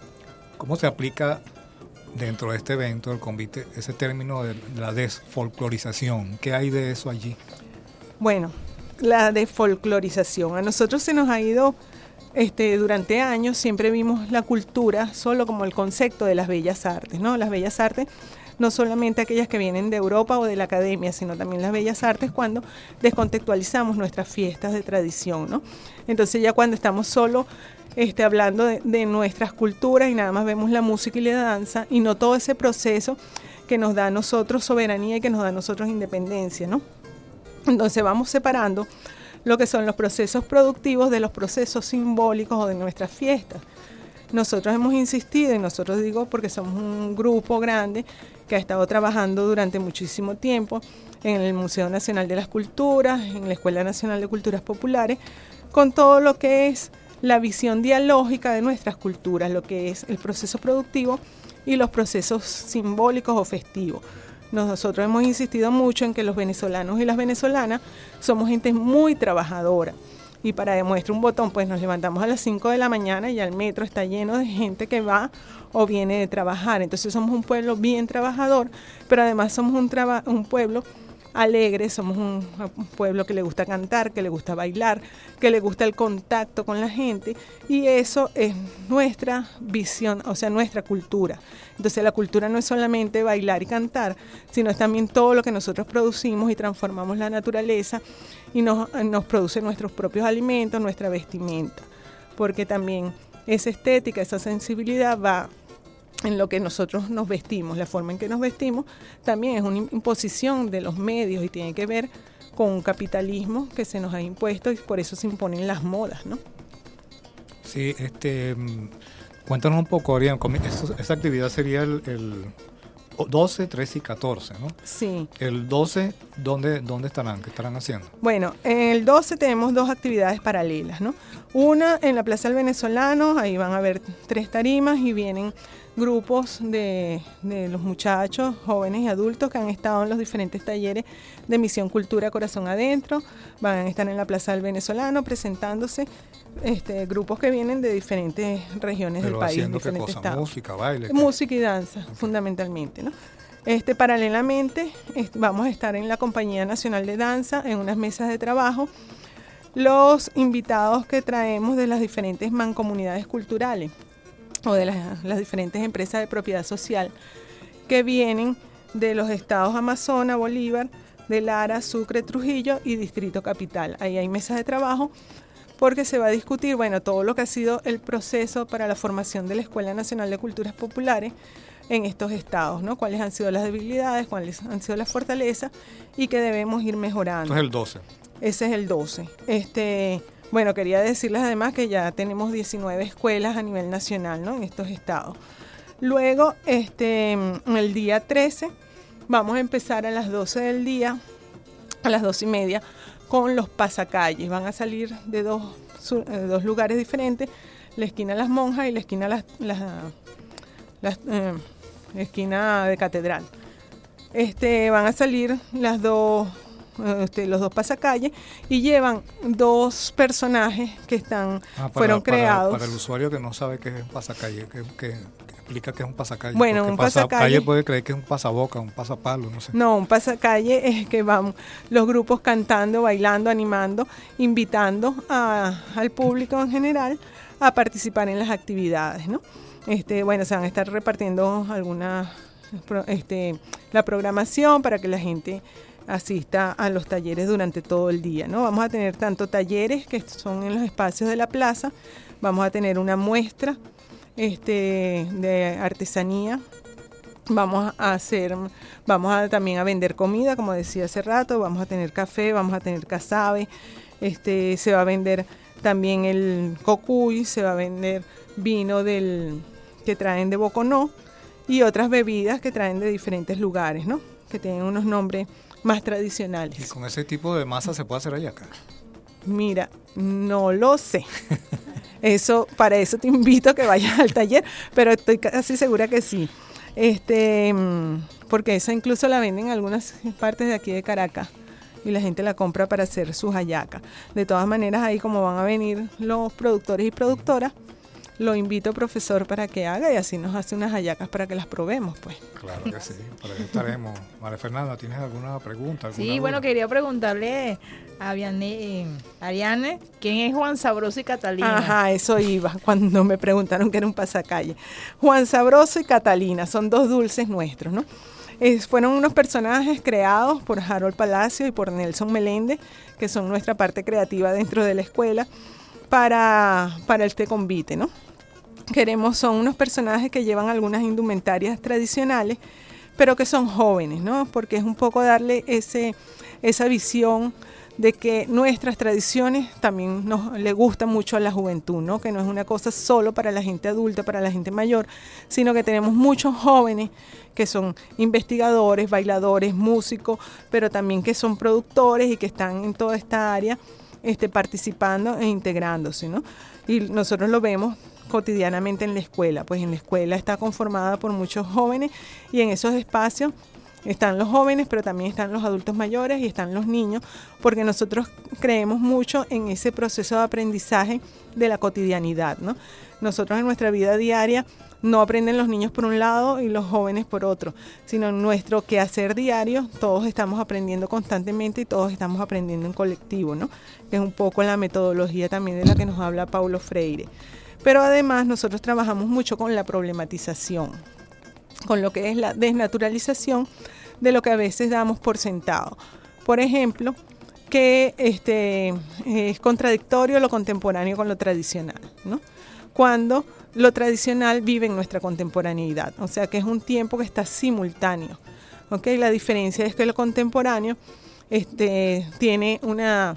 cómo se aplica dentro de este evento del convite ese término de la desfolclorización? ¿Qué hay de eso allí? Bueno, la desfolclorización. A nosotros se nos ha ido, este, durante años, siempre vimos la cultura solo como el concepto de las bellas artes, ¿no? Las bellas artes, no solamente aquellas que vienen de Europa o de la academia, sino también las bellas artes cuando descontextualizamos nuestras fiestas de tradición, ¿no? Entonces ya cuando estamos solo este, hablando de, de nuestras culturas y nada más vemos la música y la danza y no todo ese proceso que nos da a nosotros soberanía y que nos da a nosotros independencia, ¿no? Entonces vamos separando lo que son los procesos productivos de los procesos simbólicos o de nuestras fiestas. Nosotros hemos insistido, y nosotros digo porque somos un grupo grande que ha estado trabajando durante muchísimo tiempo en el Museo Nacional de las Culturas, en la Escuela Nacional de Culturas Populares, con todo lo que es la visión dialógica de nuestras culturas, lo que es el proceso productivo y los procesos simbólicos o festivos. Nosotros hemos insistido mucho en que los venezolanos y las venezolanas somos gente muy trabajadora. Y para demostrar un botón, pues nos levantamos a las cinco de la mañana y el metro está lleno de gente que va o viene de trabajar. Entonces somos un pueblo bien trabajador, pero además somos un, traba- un pueblo alegre, somos un, un pueblo que le gusta cantar, que le gusta bailar, que le gusta el contacto con la gente, y eso es nuestra visión, o sea, nuestra cultura. Entonces la cultura no es solamente bailar y cantar, sino es también todo lo que nosotros producimos y transformamos la naturaleza y nos, nos produce nuestros propios alimentos, nuestra vestimenta, porque también esa estética, esa sensibilidad va en lo que nosotros nos vestimos. La forma en que nos vestimos también es una imposición de los medios y tiene que ver con un capitalismo que se nos ha impuesto y por eso se imponen las modas, ¿no? Sí, este, cuéntanos un poco, Arián, esta actividad sería el, el doce, trece y catorce, ¿no? Sí. El doce, ¿dónde, dónde estarán? ¿Qué estarán haciendo? Bueno, en el doce tenemos dos actividades paralelas, ¿no? Una en la Plaza del Venezolano, ahí van a haber tres tarimas y vienen grupos de, de los muchachos, jóvenes y adultos que han estado en los diferentes talleres de Misión Cultura Corazón Adentro. Van a estar en la Plaza del Venezolano presentándose este, grupos que vienen de diferentes regiones Pero del país, haciendo diferentes qué cosa, estados. música, baile. ¿qué? Música y danza, okay. Fundamentalmente, ¿no? Este, paralelamente este, vamos a estar en la Compañía Nacional de Danza en unas mesas de trabajo. Los invitados que traemos de las diferentes mancomunidades culturales o de las, las diferentes empresas de propiedad social que vienen de los estados Amazonas, Bolívar, de Lara, Sucre, Trujillo y Distrito Capital. Ahí hay mesas de trabajo porque se va a discutir, bueno, todo lo que ha sido el proceso para la formación de la Escuela Nacional de Culturas Populares en estos estados, ¿no? Cuáles han sido las debilidades, cuáles han sido las fortalezas y que debemos ir mejorando. Esto es el doce. Ese es el doce. Este... Bueno, quería decirles además que ya tenemos diecinueve escuelas a nivel nacional, ¿no? En estos estados. Luego, este, el día trece, vamos a empezar a las doce del día, a las doce y media, con los pasacalles. Van a salir de dos, de dos lugares diferentes, la esquina Las Monjas y la esquina, las, las, las, eh, la esquina de Catedral. Este, van a salir las dos... Este, los dos pasacalles y llevan dos personajes que están ah, para, fueron para, creados para el usuario que no sabe qué es un pasacalle, que, que, que explica qué es un pasacalle. Bueno, un pasacalle, pasacalle puede creer que es un pasaboca, un pasapalo, no sé. No, un pasacalle es que van los grupos cantando, bailando, animando, invitando a, al público en general a participar en las actividades, ¿no? Este, bueno, se van a estar repartiendo alguna este, la programación para que la gente asista a los talleres durante todo el día, ¿no? Vamos a tener tanto talleres que son en los espacios de la plaza, vamos a tener una muestra este, de artesanía, vamos a hacer, vamos a también a vender comida, como decía hace rato, vamos a tener café, vamos a tener casabe, este, se va a vender también el cocuy, se va a vender vino del que traen de Boconó y otras bebidas que traen de diferentes lugares, ¿no? Que tienen unos nombres más tradicionales. ¿Y con ese tipo de masa se puede hacer hallaca? Mira, no lo sé. Eso, para eso te invito a que vayas al taller, pero estoy casi segura que sí. Este, porque esa incluso la venden en algunas partes de aquí de Caracas y la gente la compra para hacer sus hallacas. De todas maneras, ahí como van a venir los productores y productoras, lo invito, profesor, para que haga y así nos hace unas hallacas para que las probemos, pues. Claro que sí, por ahí estaremos. María Fernanda, ¿tienes alguna pregunta? Alguna sí, duda? Bueno, quería preguntarle a Vianney, Ariane, ¿quién es Juan Sabroso y Catalina? Ajá, eso iba cuando me preguntaron que era un pasacalle. Juan Sabroso y Catalina son dos dulces nuestros, ¿no? Es, fueron unos personajes creados por Harold Palacio y por Nelson Meléndez, que son nuestra parte creativa dentro de la escuela, para, para el té convite, ¿no? Queremos, son unos personajes que llevan algunas indumentarias tradicionales, pero que son jóvenes, ¿no? Porque es un poco darle ese, esa visión de que nuestras tradiciones también nos le gustan mucho a la juventud, ¿no? Que no es una cosa solo para la gente adulta, para la gente mayor, sino que tenemos muchos jóvenes que son investigadores, bailadores, músicos, pero también que son productores y que están en toda esta área este, participando e integrándose, ¿no? Y nosotros lo vemos cotidianamente en la escuela? Pues en la escuela está conformada por muchos jóvenes y en esos espacios están los jóvenes, pero también están los adultos mayores y están los niños, porque nosotros creemos mucho en ese proceso de aprendizaje de la cotidianidad, ¿no? Nosotros en nuestra vida diaria no aprenden los niños por un lado y los jóvenes por otro, sino en nuestro quehacer diario todos estamos aprendiendo constantemente y todos estamos aprendiendo en colectivo, ¿no? Que es un poco la metodología también de la que nos habla Paulo Freire. Pero además nosotros trabajamos mucho con la problematización, con lo que es la desnaturalización de lo que a veces damos por sentado. Por ejemplo, que este, es contradictorio lo contemporáneo con lo tradicional, ¿no? Cuando lo tradicional vive en nuestra contemporaneidad, o sea que es un tiempo que está simultáneo, ¿okay? La diferencia es que lo contemporáneo este, tiene una,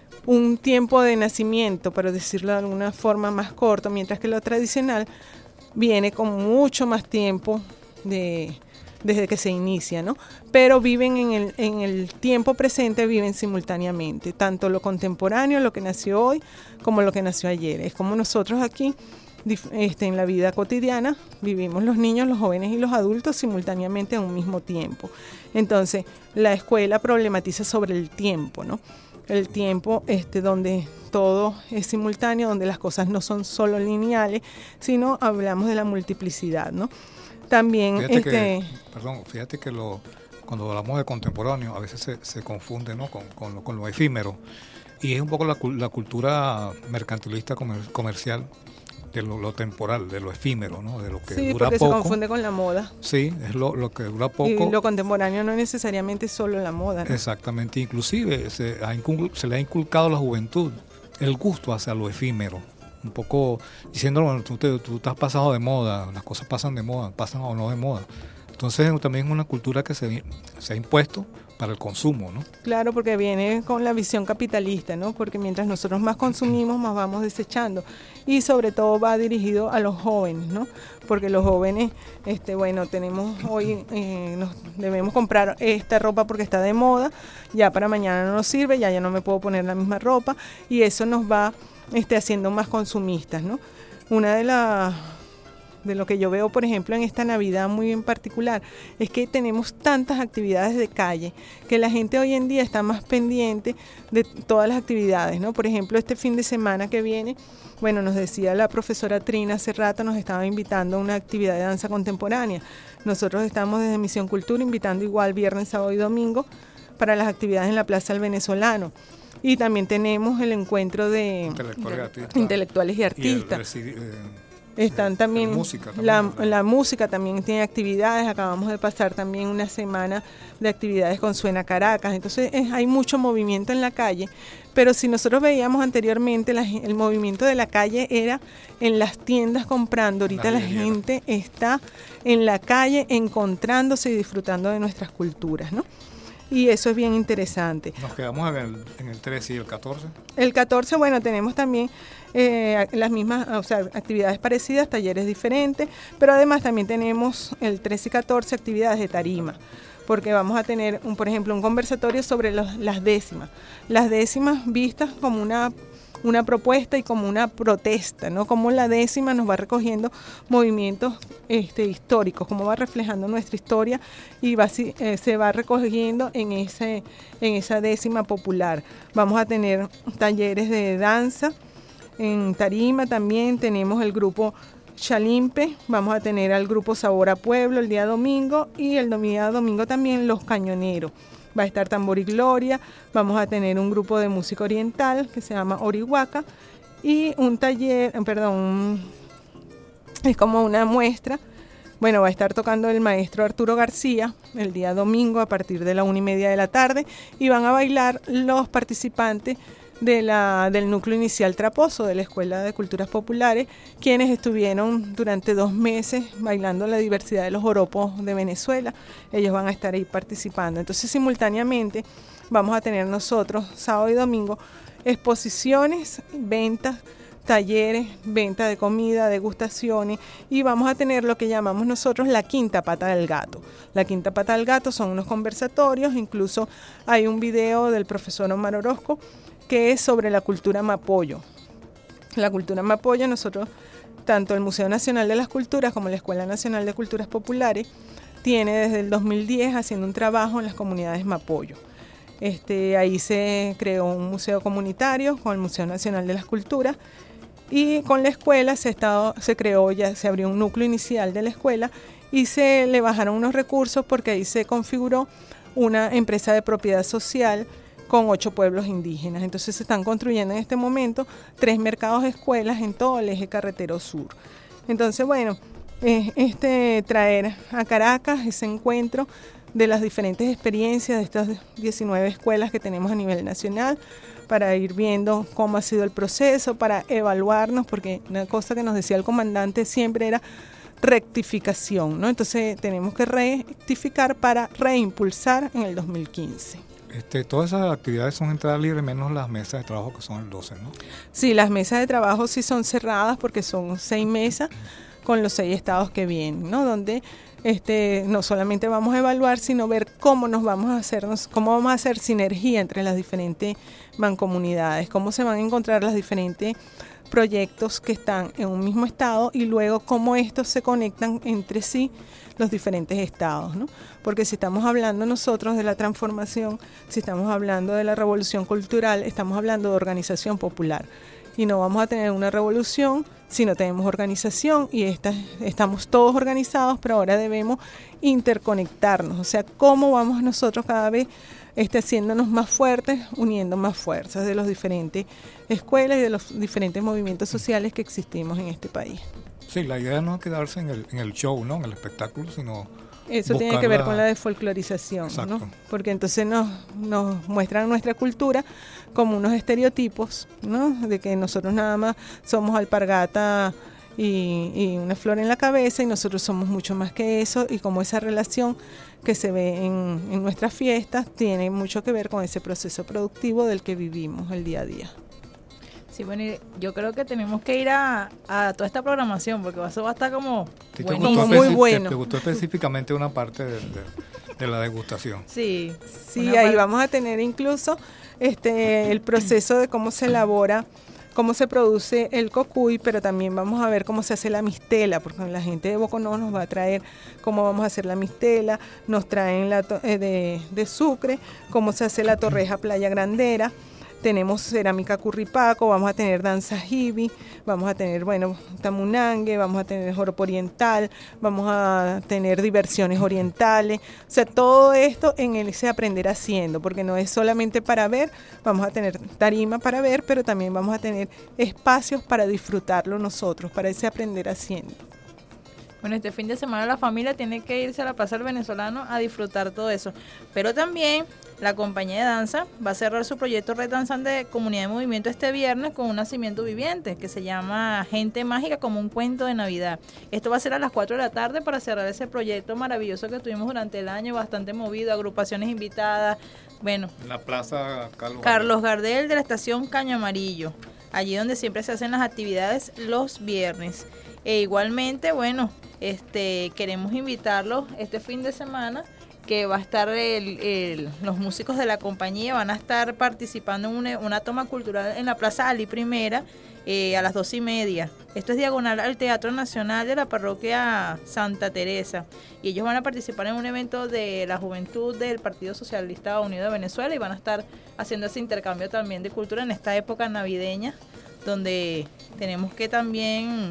un tiempo de nacimiento, para decirlo de alguna forma, más corto, mientras que lo tradicional viene con mucho más tiempo de, desde que se inicia, ¿no? Pero viven en el, en el tiempo presente, viven simultáneamente, tanto lo contemporáneo, lo que nació hoy, como lo que nació ayer. Es como nosotros aquí, este, en la vida cotidiana, vivimos los niños, los jóvenes y los adultos simultáneamente en un mismo tiempo. Entonces, la escuela problematiza sobre el tiempo, ¿no? El tiempo este, donde todo es simultáneo, donde las cosas no son solo lineales, sino hablamos de la multiplicidad, ¿no? También, fíjate este, que, perdón, fíjate que lo, cuando hablamos de contemporáneo a veces se, se confunde, ¿no? con, con, lo, con lo efímero, y es un poco la, la cultura mercantilista comer, comercial de lo, lo temporal, de lo efímero, ¿no? De lo que sí, dura porque poco. se confunde con la moda. Sí, es lo, lo que dura poco. Y lo contemporáneo no es necesariamente solo la moda, ¿no? Exactamente, inclusive se, ha incul, se le ha inculcado a la juventud el gusto hacia lo efímero. Un poco diciendo, bueno, tú, te, tú estás pasado de moda, las cosas pasan de moda, pasan o no de moda. Entonces también es una cultura que se, se ha impuesto para el consumo, ¿no? Claro, porque viene con la visión capitalista, ¿no? Porque mientras nosotros más consumimos, más vamos desechando. Y sobre todo va dirigido a los jóvenes, ¿no? Porque los jóvenes, este, bueno, tenemos hoy, eh, nos debemos comprar esta ropa porque está de moda, ya para mañana no nos sirve, ya ya no me puedo poner la misma ropa, y eso nos va este, haciendo más consumistas, ¿no? Una de las... de lo que yo veo, por ejemplo, en esta Navidad muy en particular, es que tenemos tantas actividades de calle que la gente hoy en día está más pendiente de todas las actividades, ¿no? Por ejemplo, este fin de semana que viene, bueno, nos decía la profesora Trina hace rato, nos estaba invitando a una actividad de danza contemporánea. Nosotros estamos desde Misión Cultura invitando igual viernes, sábado y domingo para las actividades en la Plaza del Venezolano. Y también tenemos el encuentro de intelectuales y artistas. Intelectuales y artistas. Y el, el, Están también, música también la, la música también tiene actividades, acabamos de pasar también una semana de actividades con Suena Caracas, entonces es, hay mucho movimiento en la calle, pero si nosotros veíamos anteriormente, la, el movimiento de la calle era en las tiendas comprando, ahorita la, la gente está en la calle encontrándose y disfrutando de nuestras culturas, ¿no? Y eso es bien interesante. Nos quedamos en el, en el trece y el catorce. El catorce, bueno, tenemos también eh, las mismas, o sea, actividades parecidas, talleres diferentes, pero además también tenemos el trece y catorce actividades de tarima, porque vamos a tener, un, por ejemplo, un conversatorio sobre los, las décimas. Las décimas vistas como una... una propuesta y como una protesta, ¿no? Como la décima nos va recogiendo movimientos este, históricos, como va reflejando nuestra historia y va, eh, se va recogiendo en, ese, en esa décima popular. Vamos a tener talleres de danza, en tarima también tenemos el grupo Chalimpe, vamos a tener al grupo Sabor a Pueblo el día domingo y el día domingo también Los Cañoneros. Va a estar Tambor y Gloria, vamos a tener un grupo de música oriental que se llama Orihuaca y un taller, perdón, es como una muestra. Bueno, va a estar tocando el maestro Arturo García el día domingo a partir de la una y media de la tarde y van a bailar los participantes de la, del núcleo inicial Traposo de la Escuela de Culturas Populares, quienes estuvieron durante dos meses bailando la diversidad de los joropos de Venezuela. Ellos van a estar ahí participando. Entonces, simultáneamente vamos a tener nosotros, sábado y domingo, exposiciones, ventas, talleres, venta de comida, degustaciones, y vamos a tener lo que llamamos nosotros la quinta pata del gato. La quinta pata del gato son unos conversatorios, incluso hay un video del profesor Omar Orozco que es sobre la cultura mapoyo. La cultura mapoyo, nosotros tanto el Museo Nacional de las Culturas como la Escuela Nacional de Culturas Populares tiene desde el dos mil diez haciendo un trabajo en las comunidades Mapoyo. Este, ahí se creó un museo comunitario con el Museo Nacional de las Culturas y con la escuela se, estado, se creó, ya se abrió un núcleo inicial de la escuela y se le bajaron unos recursos porque ahí se configuró una empresa de propiedad social con ocho pueblos indígenas. Entonces se están construyendo en este momento tres mercados de escuelas en todo el eje carretero sur. Entonces, bueno, eh, este traer a Caracas ese encuentro de las diferentes experiencias de estas diecinueve escuelas que tenemos a nivel nacional, para ir viendo cómo ha sido el proceso, para evaluarnos, porque una cosa que nos decía el comandante siempre era rectificación, ¿no? Entonces tenemos que rectificar para reimpulsar en el dos mil quince. Este, todas esas actividades son entrada libre, menos las mesas de trabajo que son el doce, ¿no? Sí, las mesas de trabajo sí son cerradas porque son seis mesas con los seis estados que vienen, ¿no? Donde este, no solamente vamos a evaluar, sino ver cómo nos vamos a hacernos, cómo vamos a hacer sinergia entre las diferentes mancomunidades, cómo se van a encontrar los diferentes proyectos que están en un mismo estado y luego cómo estos se conectan entre sí los diferentes estados, ¿no? Porque si estamos hablando nosotros de la transformación, si estamos hablando de la revolución cultural, estamos hablando de organización popular. Y no vamos a tener una revolución si no tenemos organización y esta, estamos todos organizados, pero ahora debemos interconectarnos. O sea, cómo vamos nosotros cada vez este, haciéndonos más fuertes, uniendo más fuerzas de las diferentes escuelas y de los diferentes movimientos sociales que existimos en este país. Sí, la idea no es quedarse en el, en el show, ¿no? En el espectáculo, sino eso tiene que ver con la desfolclorización, ¿no? Porque entonces nos, nos muestran nuestra cultura como unos estereotipos, ¿no? De que nosotros nada más somos alpargata y, y una flor en la cabeza y nosotros somos mucho más que eso, y como esa relación que se ve en, en nuestras fiestas tiene mucho que ver con ese proceso productivo del que vivimos el día a día. Sí, bueno, yo creo que tenemos que ir a, a toda esta programación porque eso va a estar como, ¿Te buenísimo, muy bueno. ¿Te, te gustó específicamente una parte de, de, de la degustación? Sí, sí, ahí parte. Vamos a tener incluso este el proceso de cómo se elabora, cómo se produce el cocuy, pero también vamos a ver cómo se hace la mistela, porque la gente de Boconó nos va a traer cómo vamos a hacer la mistela, nos traen la to- eh, de, de Sucre, cómo se hace la torreja Playa Grandera. Tenemos cerámica curripaco, vamos a tener danza jibi, vamos a tener, bueno, tamunangue, vamos a tener joropo oriental, vamos a tener diversiones orientales. O sea, todo esto en ese aprender haciendo, porque no es solamente para ver, vamos a tener tarima para ver, pero también vamos a tener espacios para disfrutarlo nosotros, para ese aprender haciendo. Bueno, este fin de semana la familia tiene que irse a la Plaza del Venezolano a disfrutar todo eso. Pero también la compañía de danza va a cerrar su proyecto Red Danzante de Comunidad de Movimiento este viernes con un nacimiento viviente que se llama Gente Mágica como un cuento de Navidad. Esto va a ser a las cuatro de la tarde para cerrar ese proyecto maravilloso que tuvimos durante el año, bastante movido, agrupaciones invitadas. Bueno, la Plaza Carlos, Carlos Gardel de la estación Caño Amarillo, allí donde siempre se hacen las actividades los viernes. E igualmente, bueno, este queremos invitarlos este fin de semana, que va a estar el, el, los músicos de la compañía van a estar participando en una, una toma cultural en la Plaza Ali Primera eh, a las dos y media. Esto es diagonal al Teatro Nacional de la Parroquia Santa Teresa, y ellos van a participar en un evento de la juventud del Partido Socialista Unido de Venezuela y van a estar haciendo ese intercambio también de cultura en esta época navideña, donde tenemos que también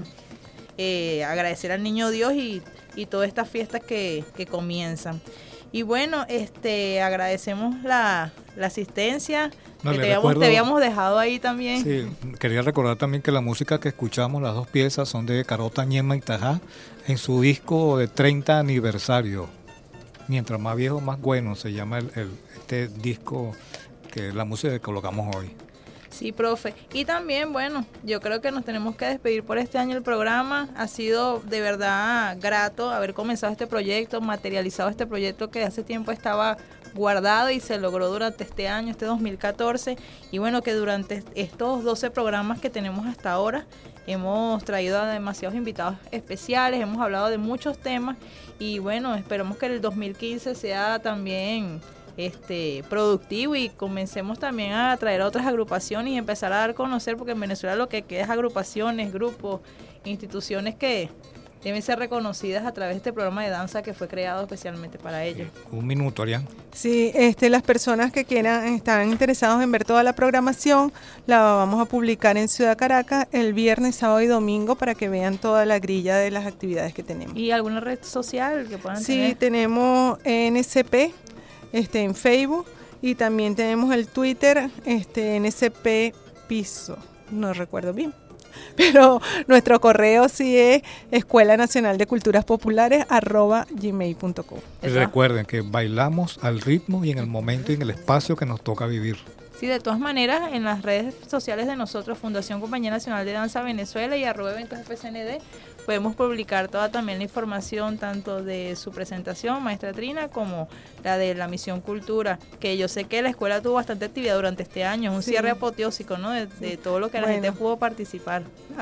Eh, agradecer al Niño Dios y, y todas estas fiestas que, que comienzan. Y bueno, este agradecemos la, la asistencia no, que te, recuerdo, habíamos, te habíamos dejado ahí también. Sí, quería recordar también que la música que escuchamos, las dos piezas, son de Carota Ñema y Tajá en su disco de treinta aniversario. Mientras más viejo, más bueno se llama el, el, este disco, que es la música que colocamos hoy. Sí, profe. Y también, bueno, yo creo que nos tenemos que despedir por este año el programa. Ha sido de verdad grato haber comenzado este proyecto, materializado este proyecto que hace tiempo estaba guardado y se logró durante este año, este dos mil catorce. Y bueno, que durante estos doce programas que tenemos hasta ahora hemos traído a demasiados invitados especiales, hemos hablado de muchos temas y bueno, esperamos que el dos mil quince sea también este productivo y comencemos también a atraer a otras agrupaciones y empezar a dar a conocer, porque en Venezuela lo que queda es agrupaciones, grupos, instituciones que deben ser reconocidas a través de este programa de danza que fue creado especialmente para ellos. Un minuto, Arián. Sí, este, las personas que quieran, están interesados en ver toda la programación, la vamos a publicar en Ciudad Caracas el viernes, sábado y domingo para que vean toda la grilla de las actividades que tenemos. ¿Y alguna red social que puedan sí, tener? Sí, tenemos N S P este, en Facebook y también tenemos el Twitter este, N S P Piso, no recuerdo bien. Pero nuestro correo sí es Escuela Nacional de Culturas Populares arroba gmail punto com. Y recuerden que bailamos al ritmo y en el momento y en el espacio que nos toca vivir. Sí, de todas maneras, en las redes sociales de nosotros, Fundación Compañía Nacional de Danza Venezuela y arroba eventos F C N D, podemos publicar toda también la información, tanto de su presentación, maestra Trina, como la de la Misión Cultura, que yo sé que la escuela tuvo bastante actividad durante este año, un sí. cierre apoteósico, ¿no? De, de todo lo que la bueno, gente pudo participar.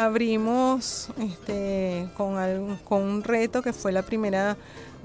Abrimos este con, algún, con un reto que fue la primera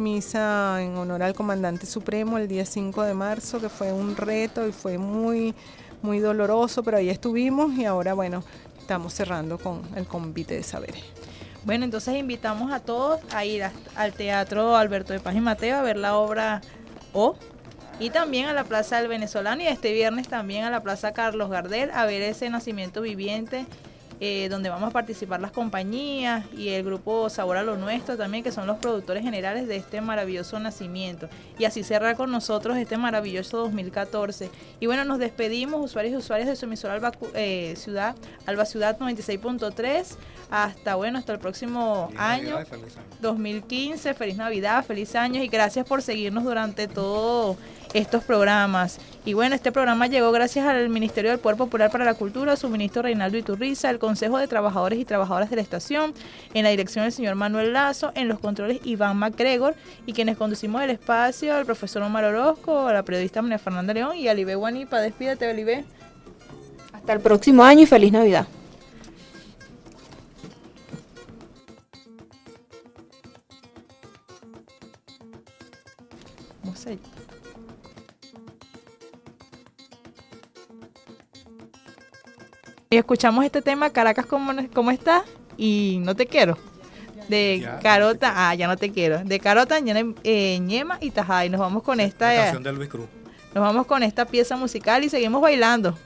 misa en honor al Comandante Supremo el día cinco de marzo, que fue un reto y fue muy, muy doloroso, pero ahí estuvimos y ahora, bueno, estamos cerrando con el convite de saberes. Bueno, entonces invitamos a todos a ir a, al Teatro Alberto de Paz y Mateo a ver la obra O, y también a la Plaza del Venezolano, y este viernes también a la Plaza Carlos Gardel a ver ese nacimiento viviente, eh, donde vamos a participar las compañías y el grupo Sabor a lo Nuestro también, que son los productores generales de este maravilloso nacimiento, y así cerrar con nosotros este maravilloso dos mil catorce. Y bueno, nos despedimos, usuarios y usuarias de su emisora Alba, eh, Ciudad, Alba Ciudad noventa y seis punto tres, hasta bueno, hasta el próximo feliz año, Navidad, feliz año dos mil quince, feliz Navidad, feliz año, y gracias por seguirnos durante todos estos programas. Y bueno, este programa llegó gracias al Ministerio del Poder Popular para la Cultura, su ministro Reinaldo Iturriza, el Consejo de Trabajadores y Trabajadoras de la Estación, en la dirección del señor Manuel Lazo, en los controles Iván MacGregor, y quienes conducimos el espacio, el profesor Omar Orozco, la periodista María Fernanda León y Alibé Guanipa. Despídete, Alibé. Hasta el próximo año y feliz Navidad. No sé. Y escuchamos este tema, Caracas, ¿cómo, cómo está? Y No te quiero. De ya, Carota, ah, ya no te quiero. De Carota, Ñema, eh, Ñema y Tajada. Y nos vamos con esta. La canción de Luis Cruz. Nos vamos con esta pieza musical y seguimos bailando.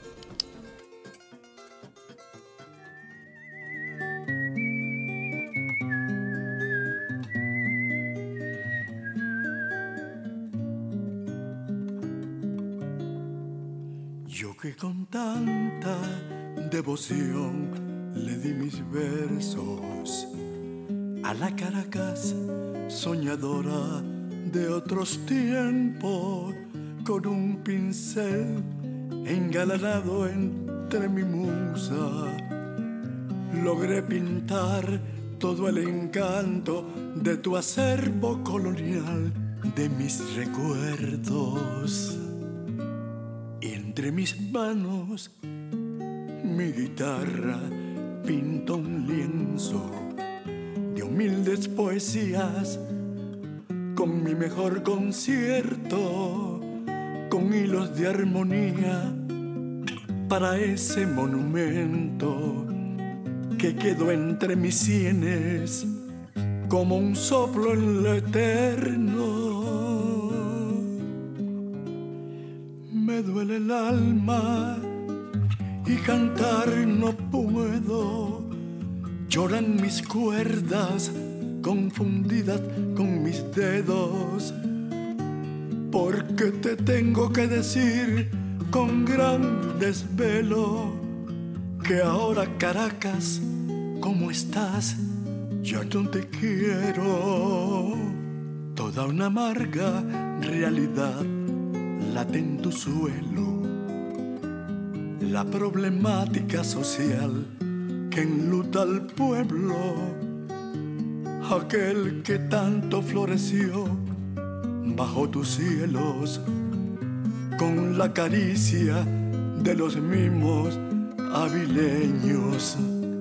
Yo que con tanta devoción le di mis versos a la Caracas soñadora de otros tiempos, con un pincel engalanado entre mi musa logré pintar todo el encanto de tu acervo colonial, de mis recuerdos. Y entre mis manos mi guitarra pinta un lienzo de humildes poesías, con mi mejor concierto, con hilos de armonía, para ese monumento que quedó entre mis sienes como un soplo en lo eterno. Me duele el alma y cantar no puedo, lloran mis cuerdas confundidas con mis dedos, porque te tengo que decir con gran desvelo que ahora, Caracas, ¿cómo estás? Ya no te quiero. Toda una amarga realidad late en tu suelo, la problemática social que enluta al pueblo, aquel que tanto floreció bajo tus cielos, con la caricia de los mismos avileños.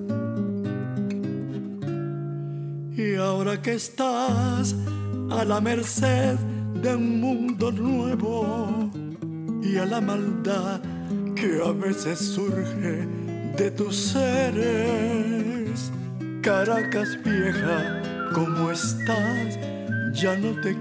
Y ahora que estás a la merced de un mundo nuevo, y a la maldad que a veces surge de tus seres. Caracas vieja, ¿cómo estás? Ya no te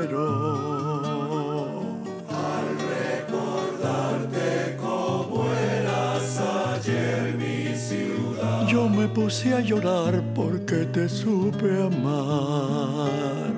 quiero. Al recordarte cómo eras ayer mi ciudad, yo me puse a llorar porque te supe amar.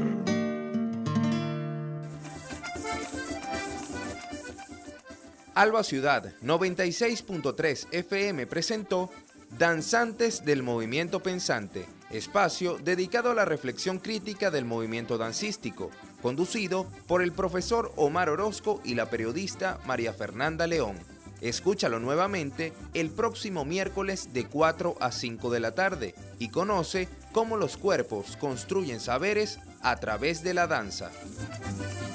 Alba Ciudad noventa y seis punto tres F M presentó Danzantes del Movimiento Pensante, espacio dedicado a la reflexión crítica del movimiento dancístico, conducido por el profesor Omar Orozco y la periodista María Fernanda León. Escúchalo nuevamente el próximo miércoles de cuatro a cinco de la tarde y conoce cómo los cuerpos construyen saberes a través de la danza.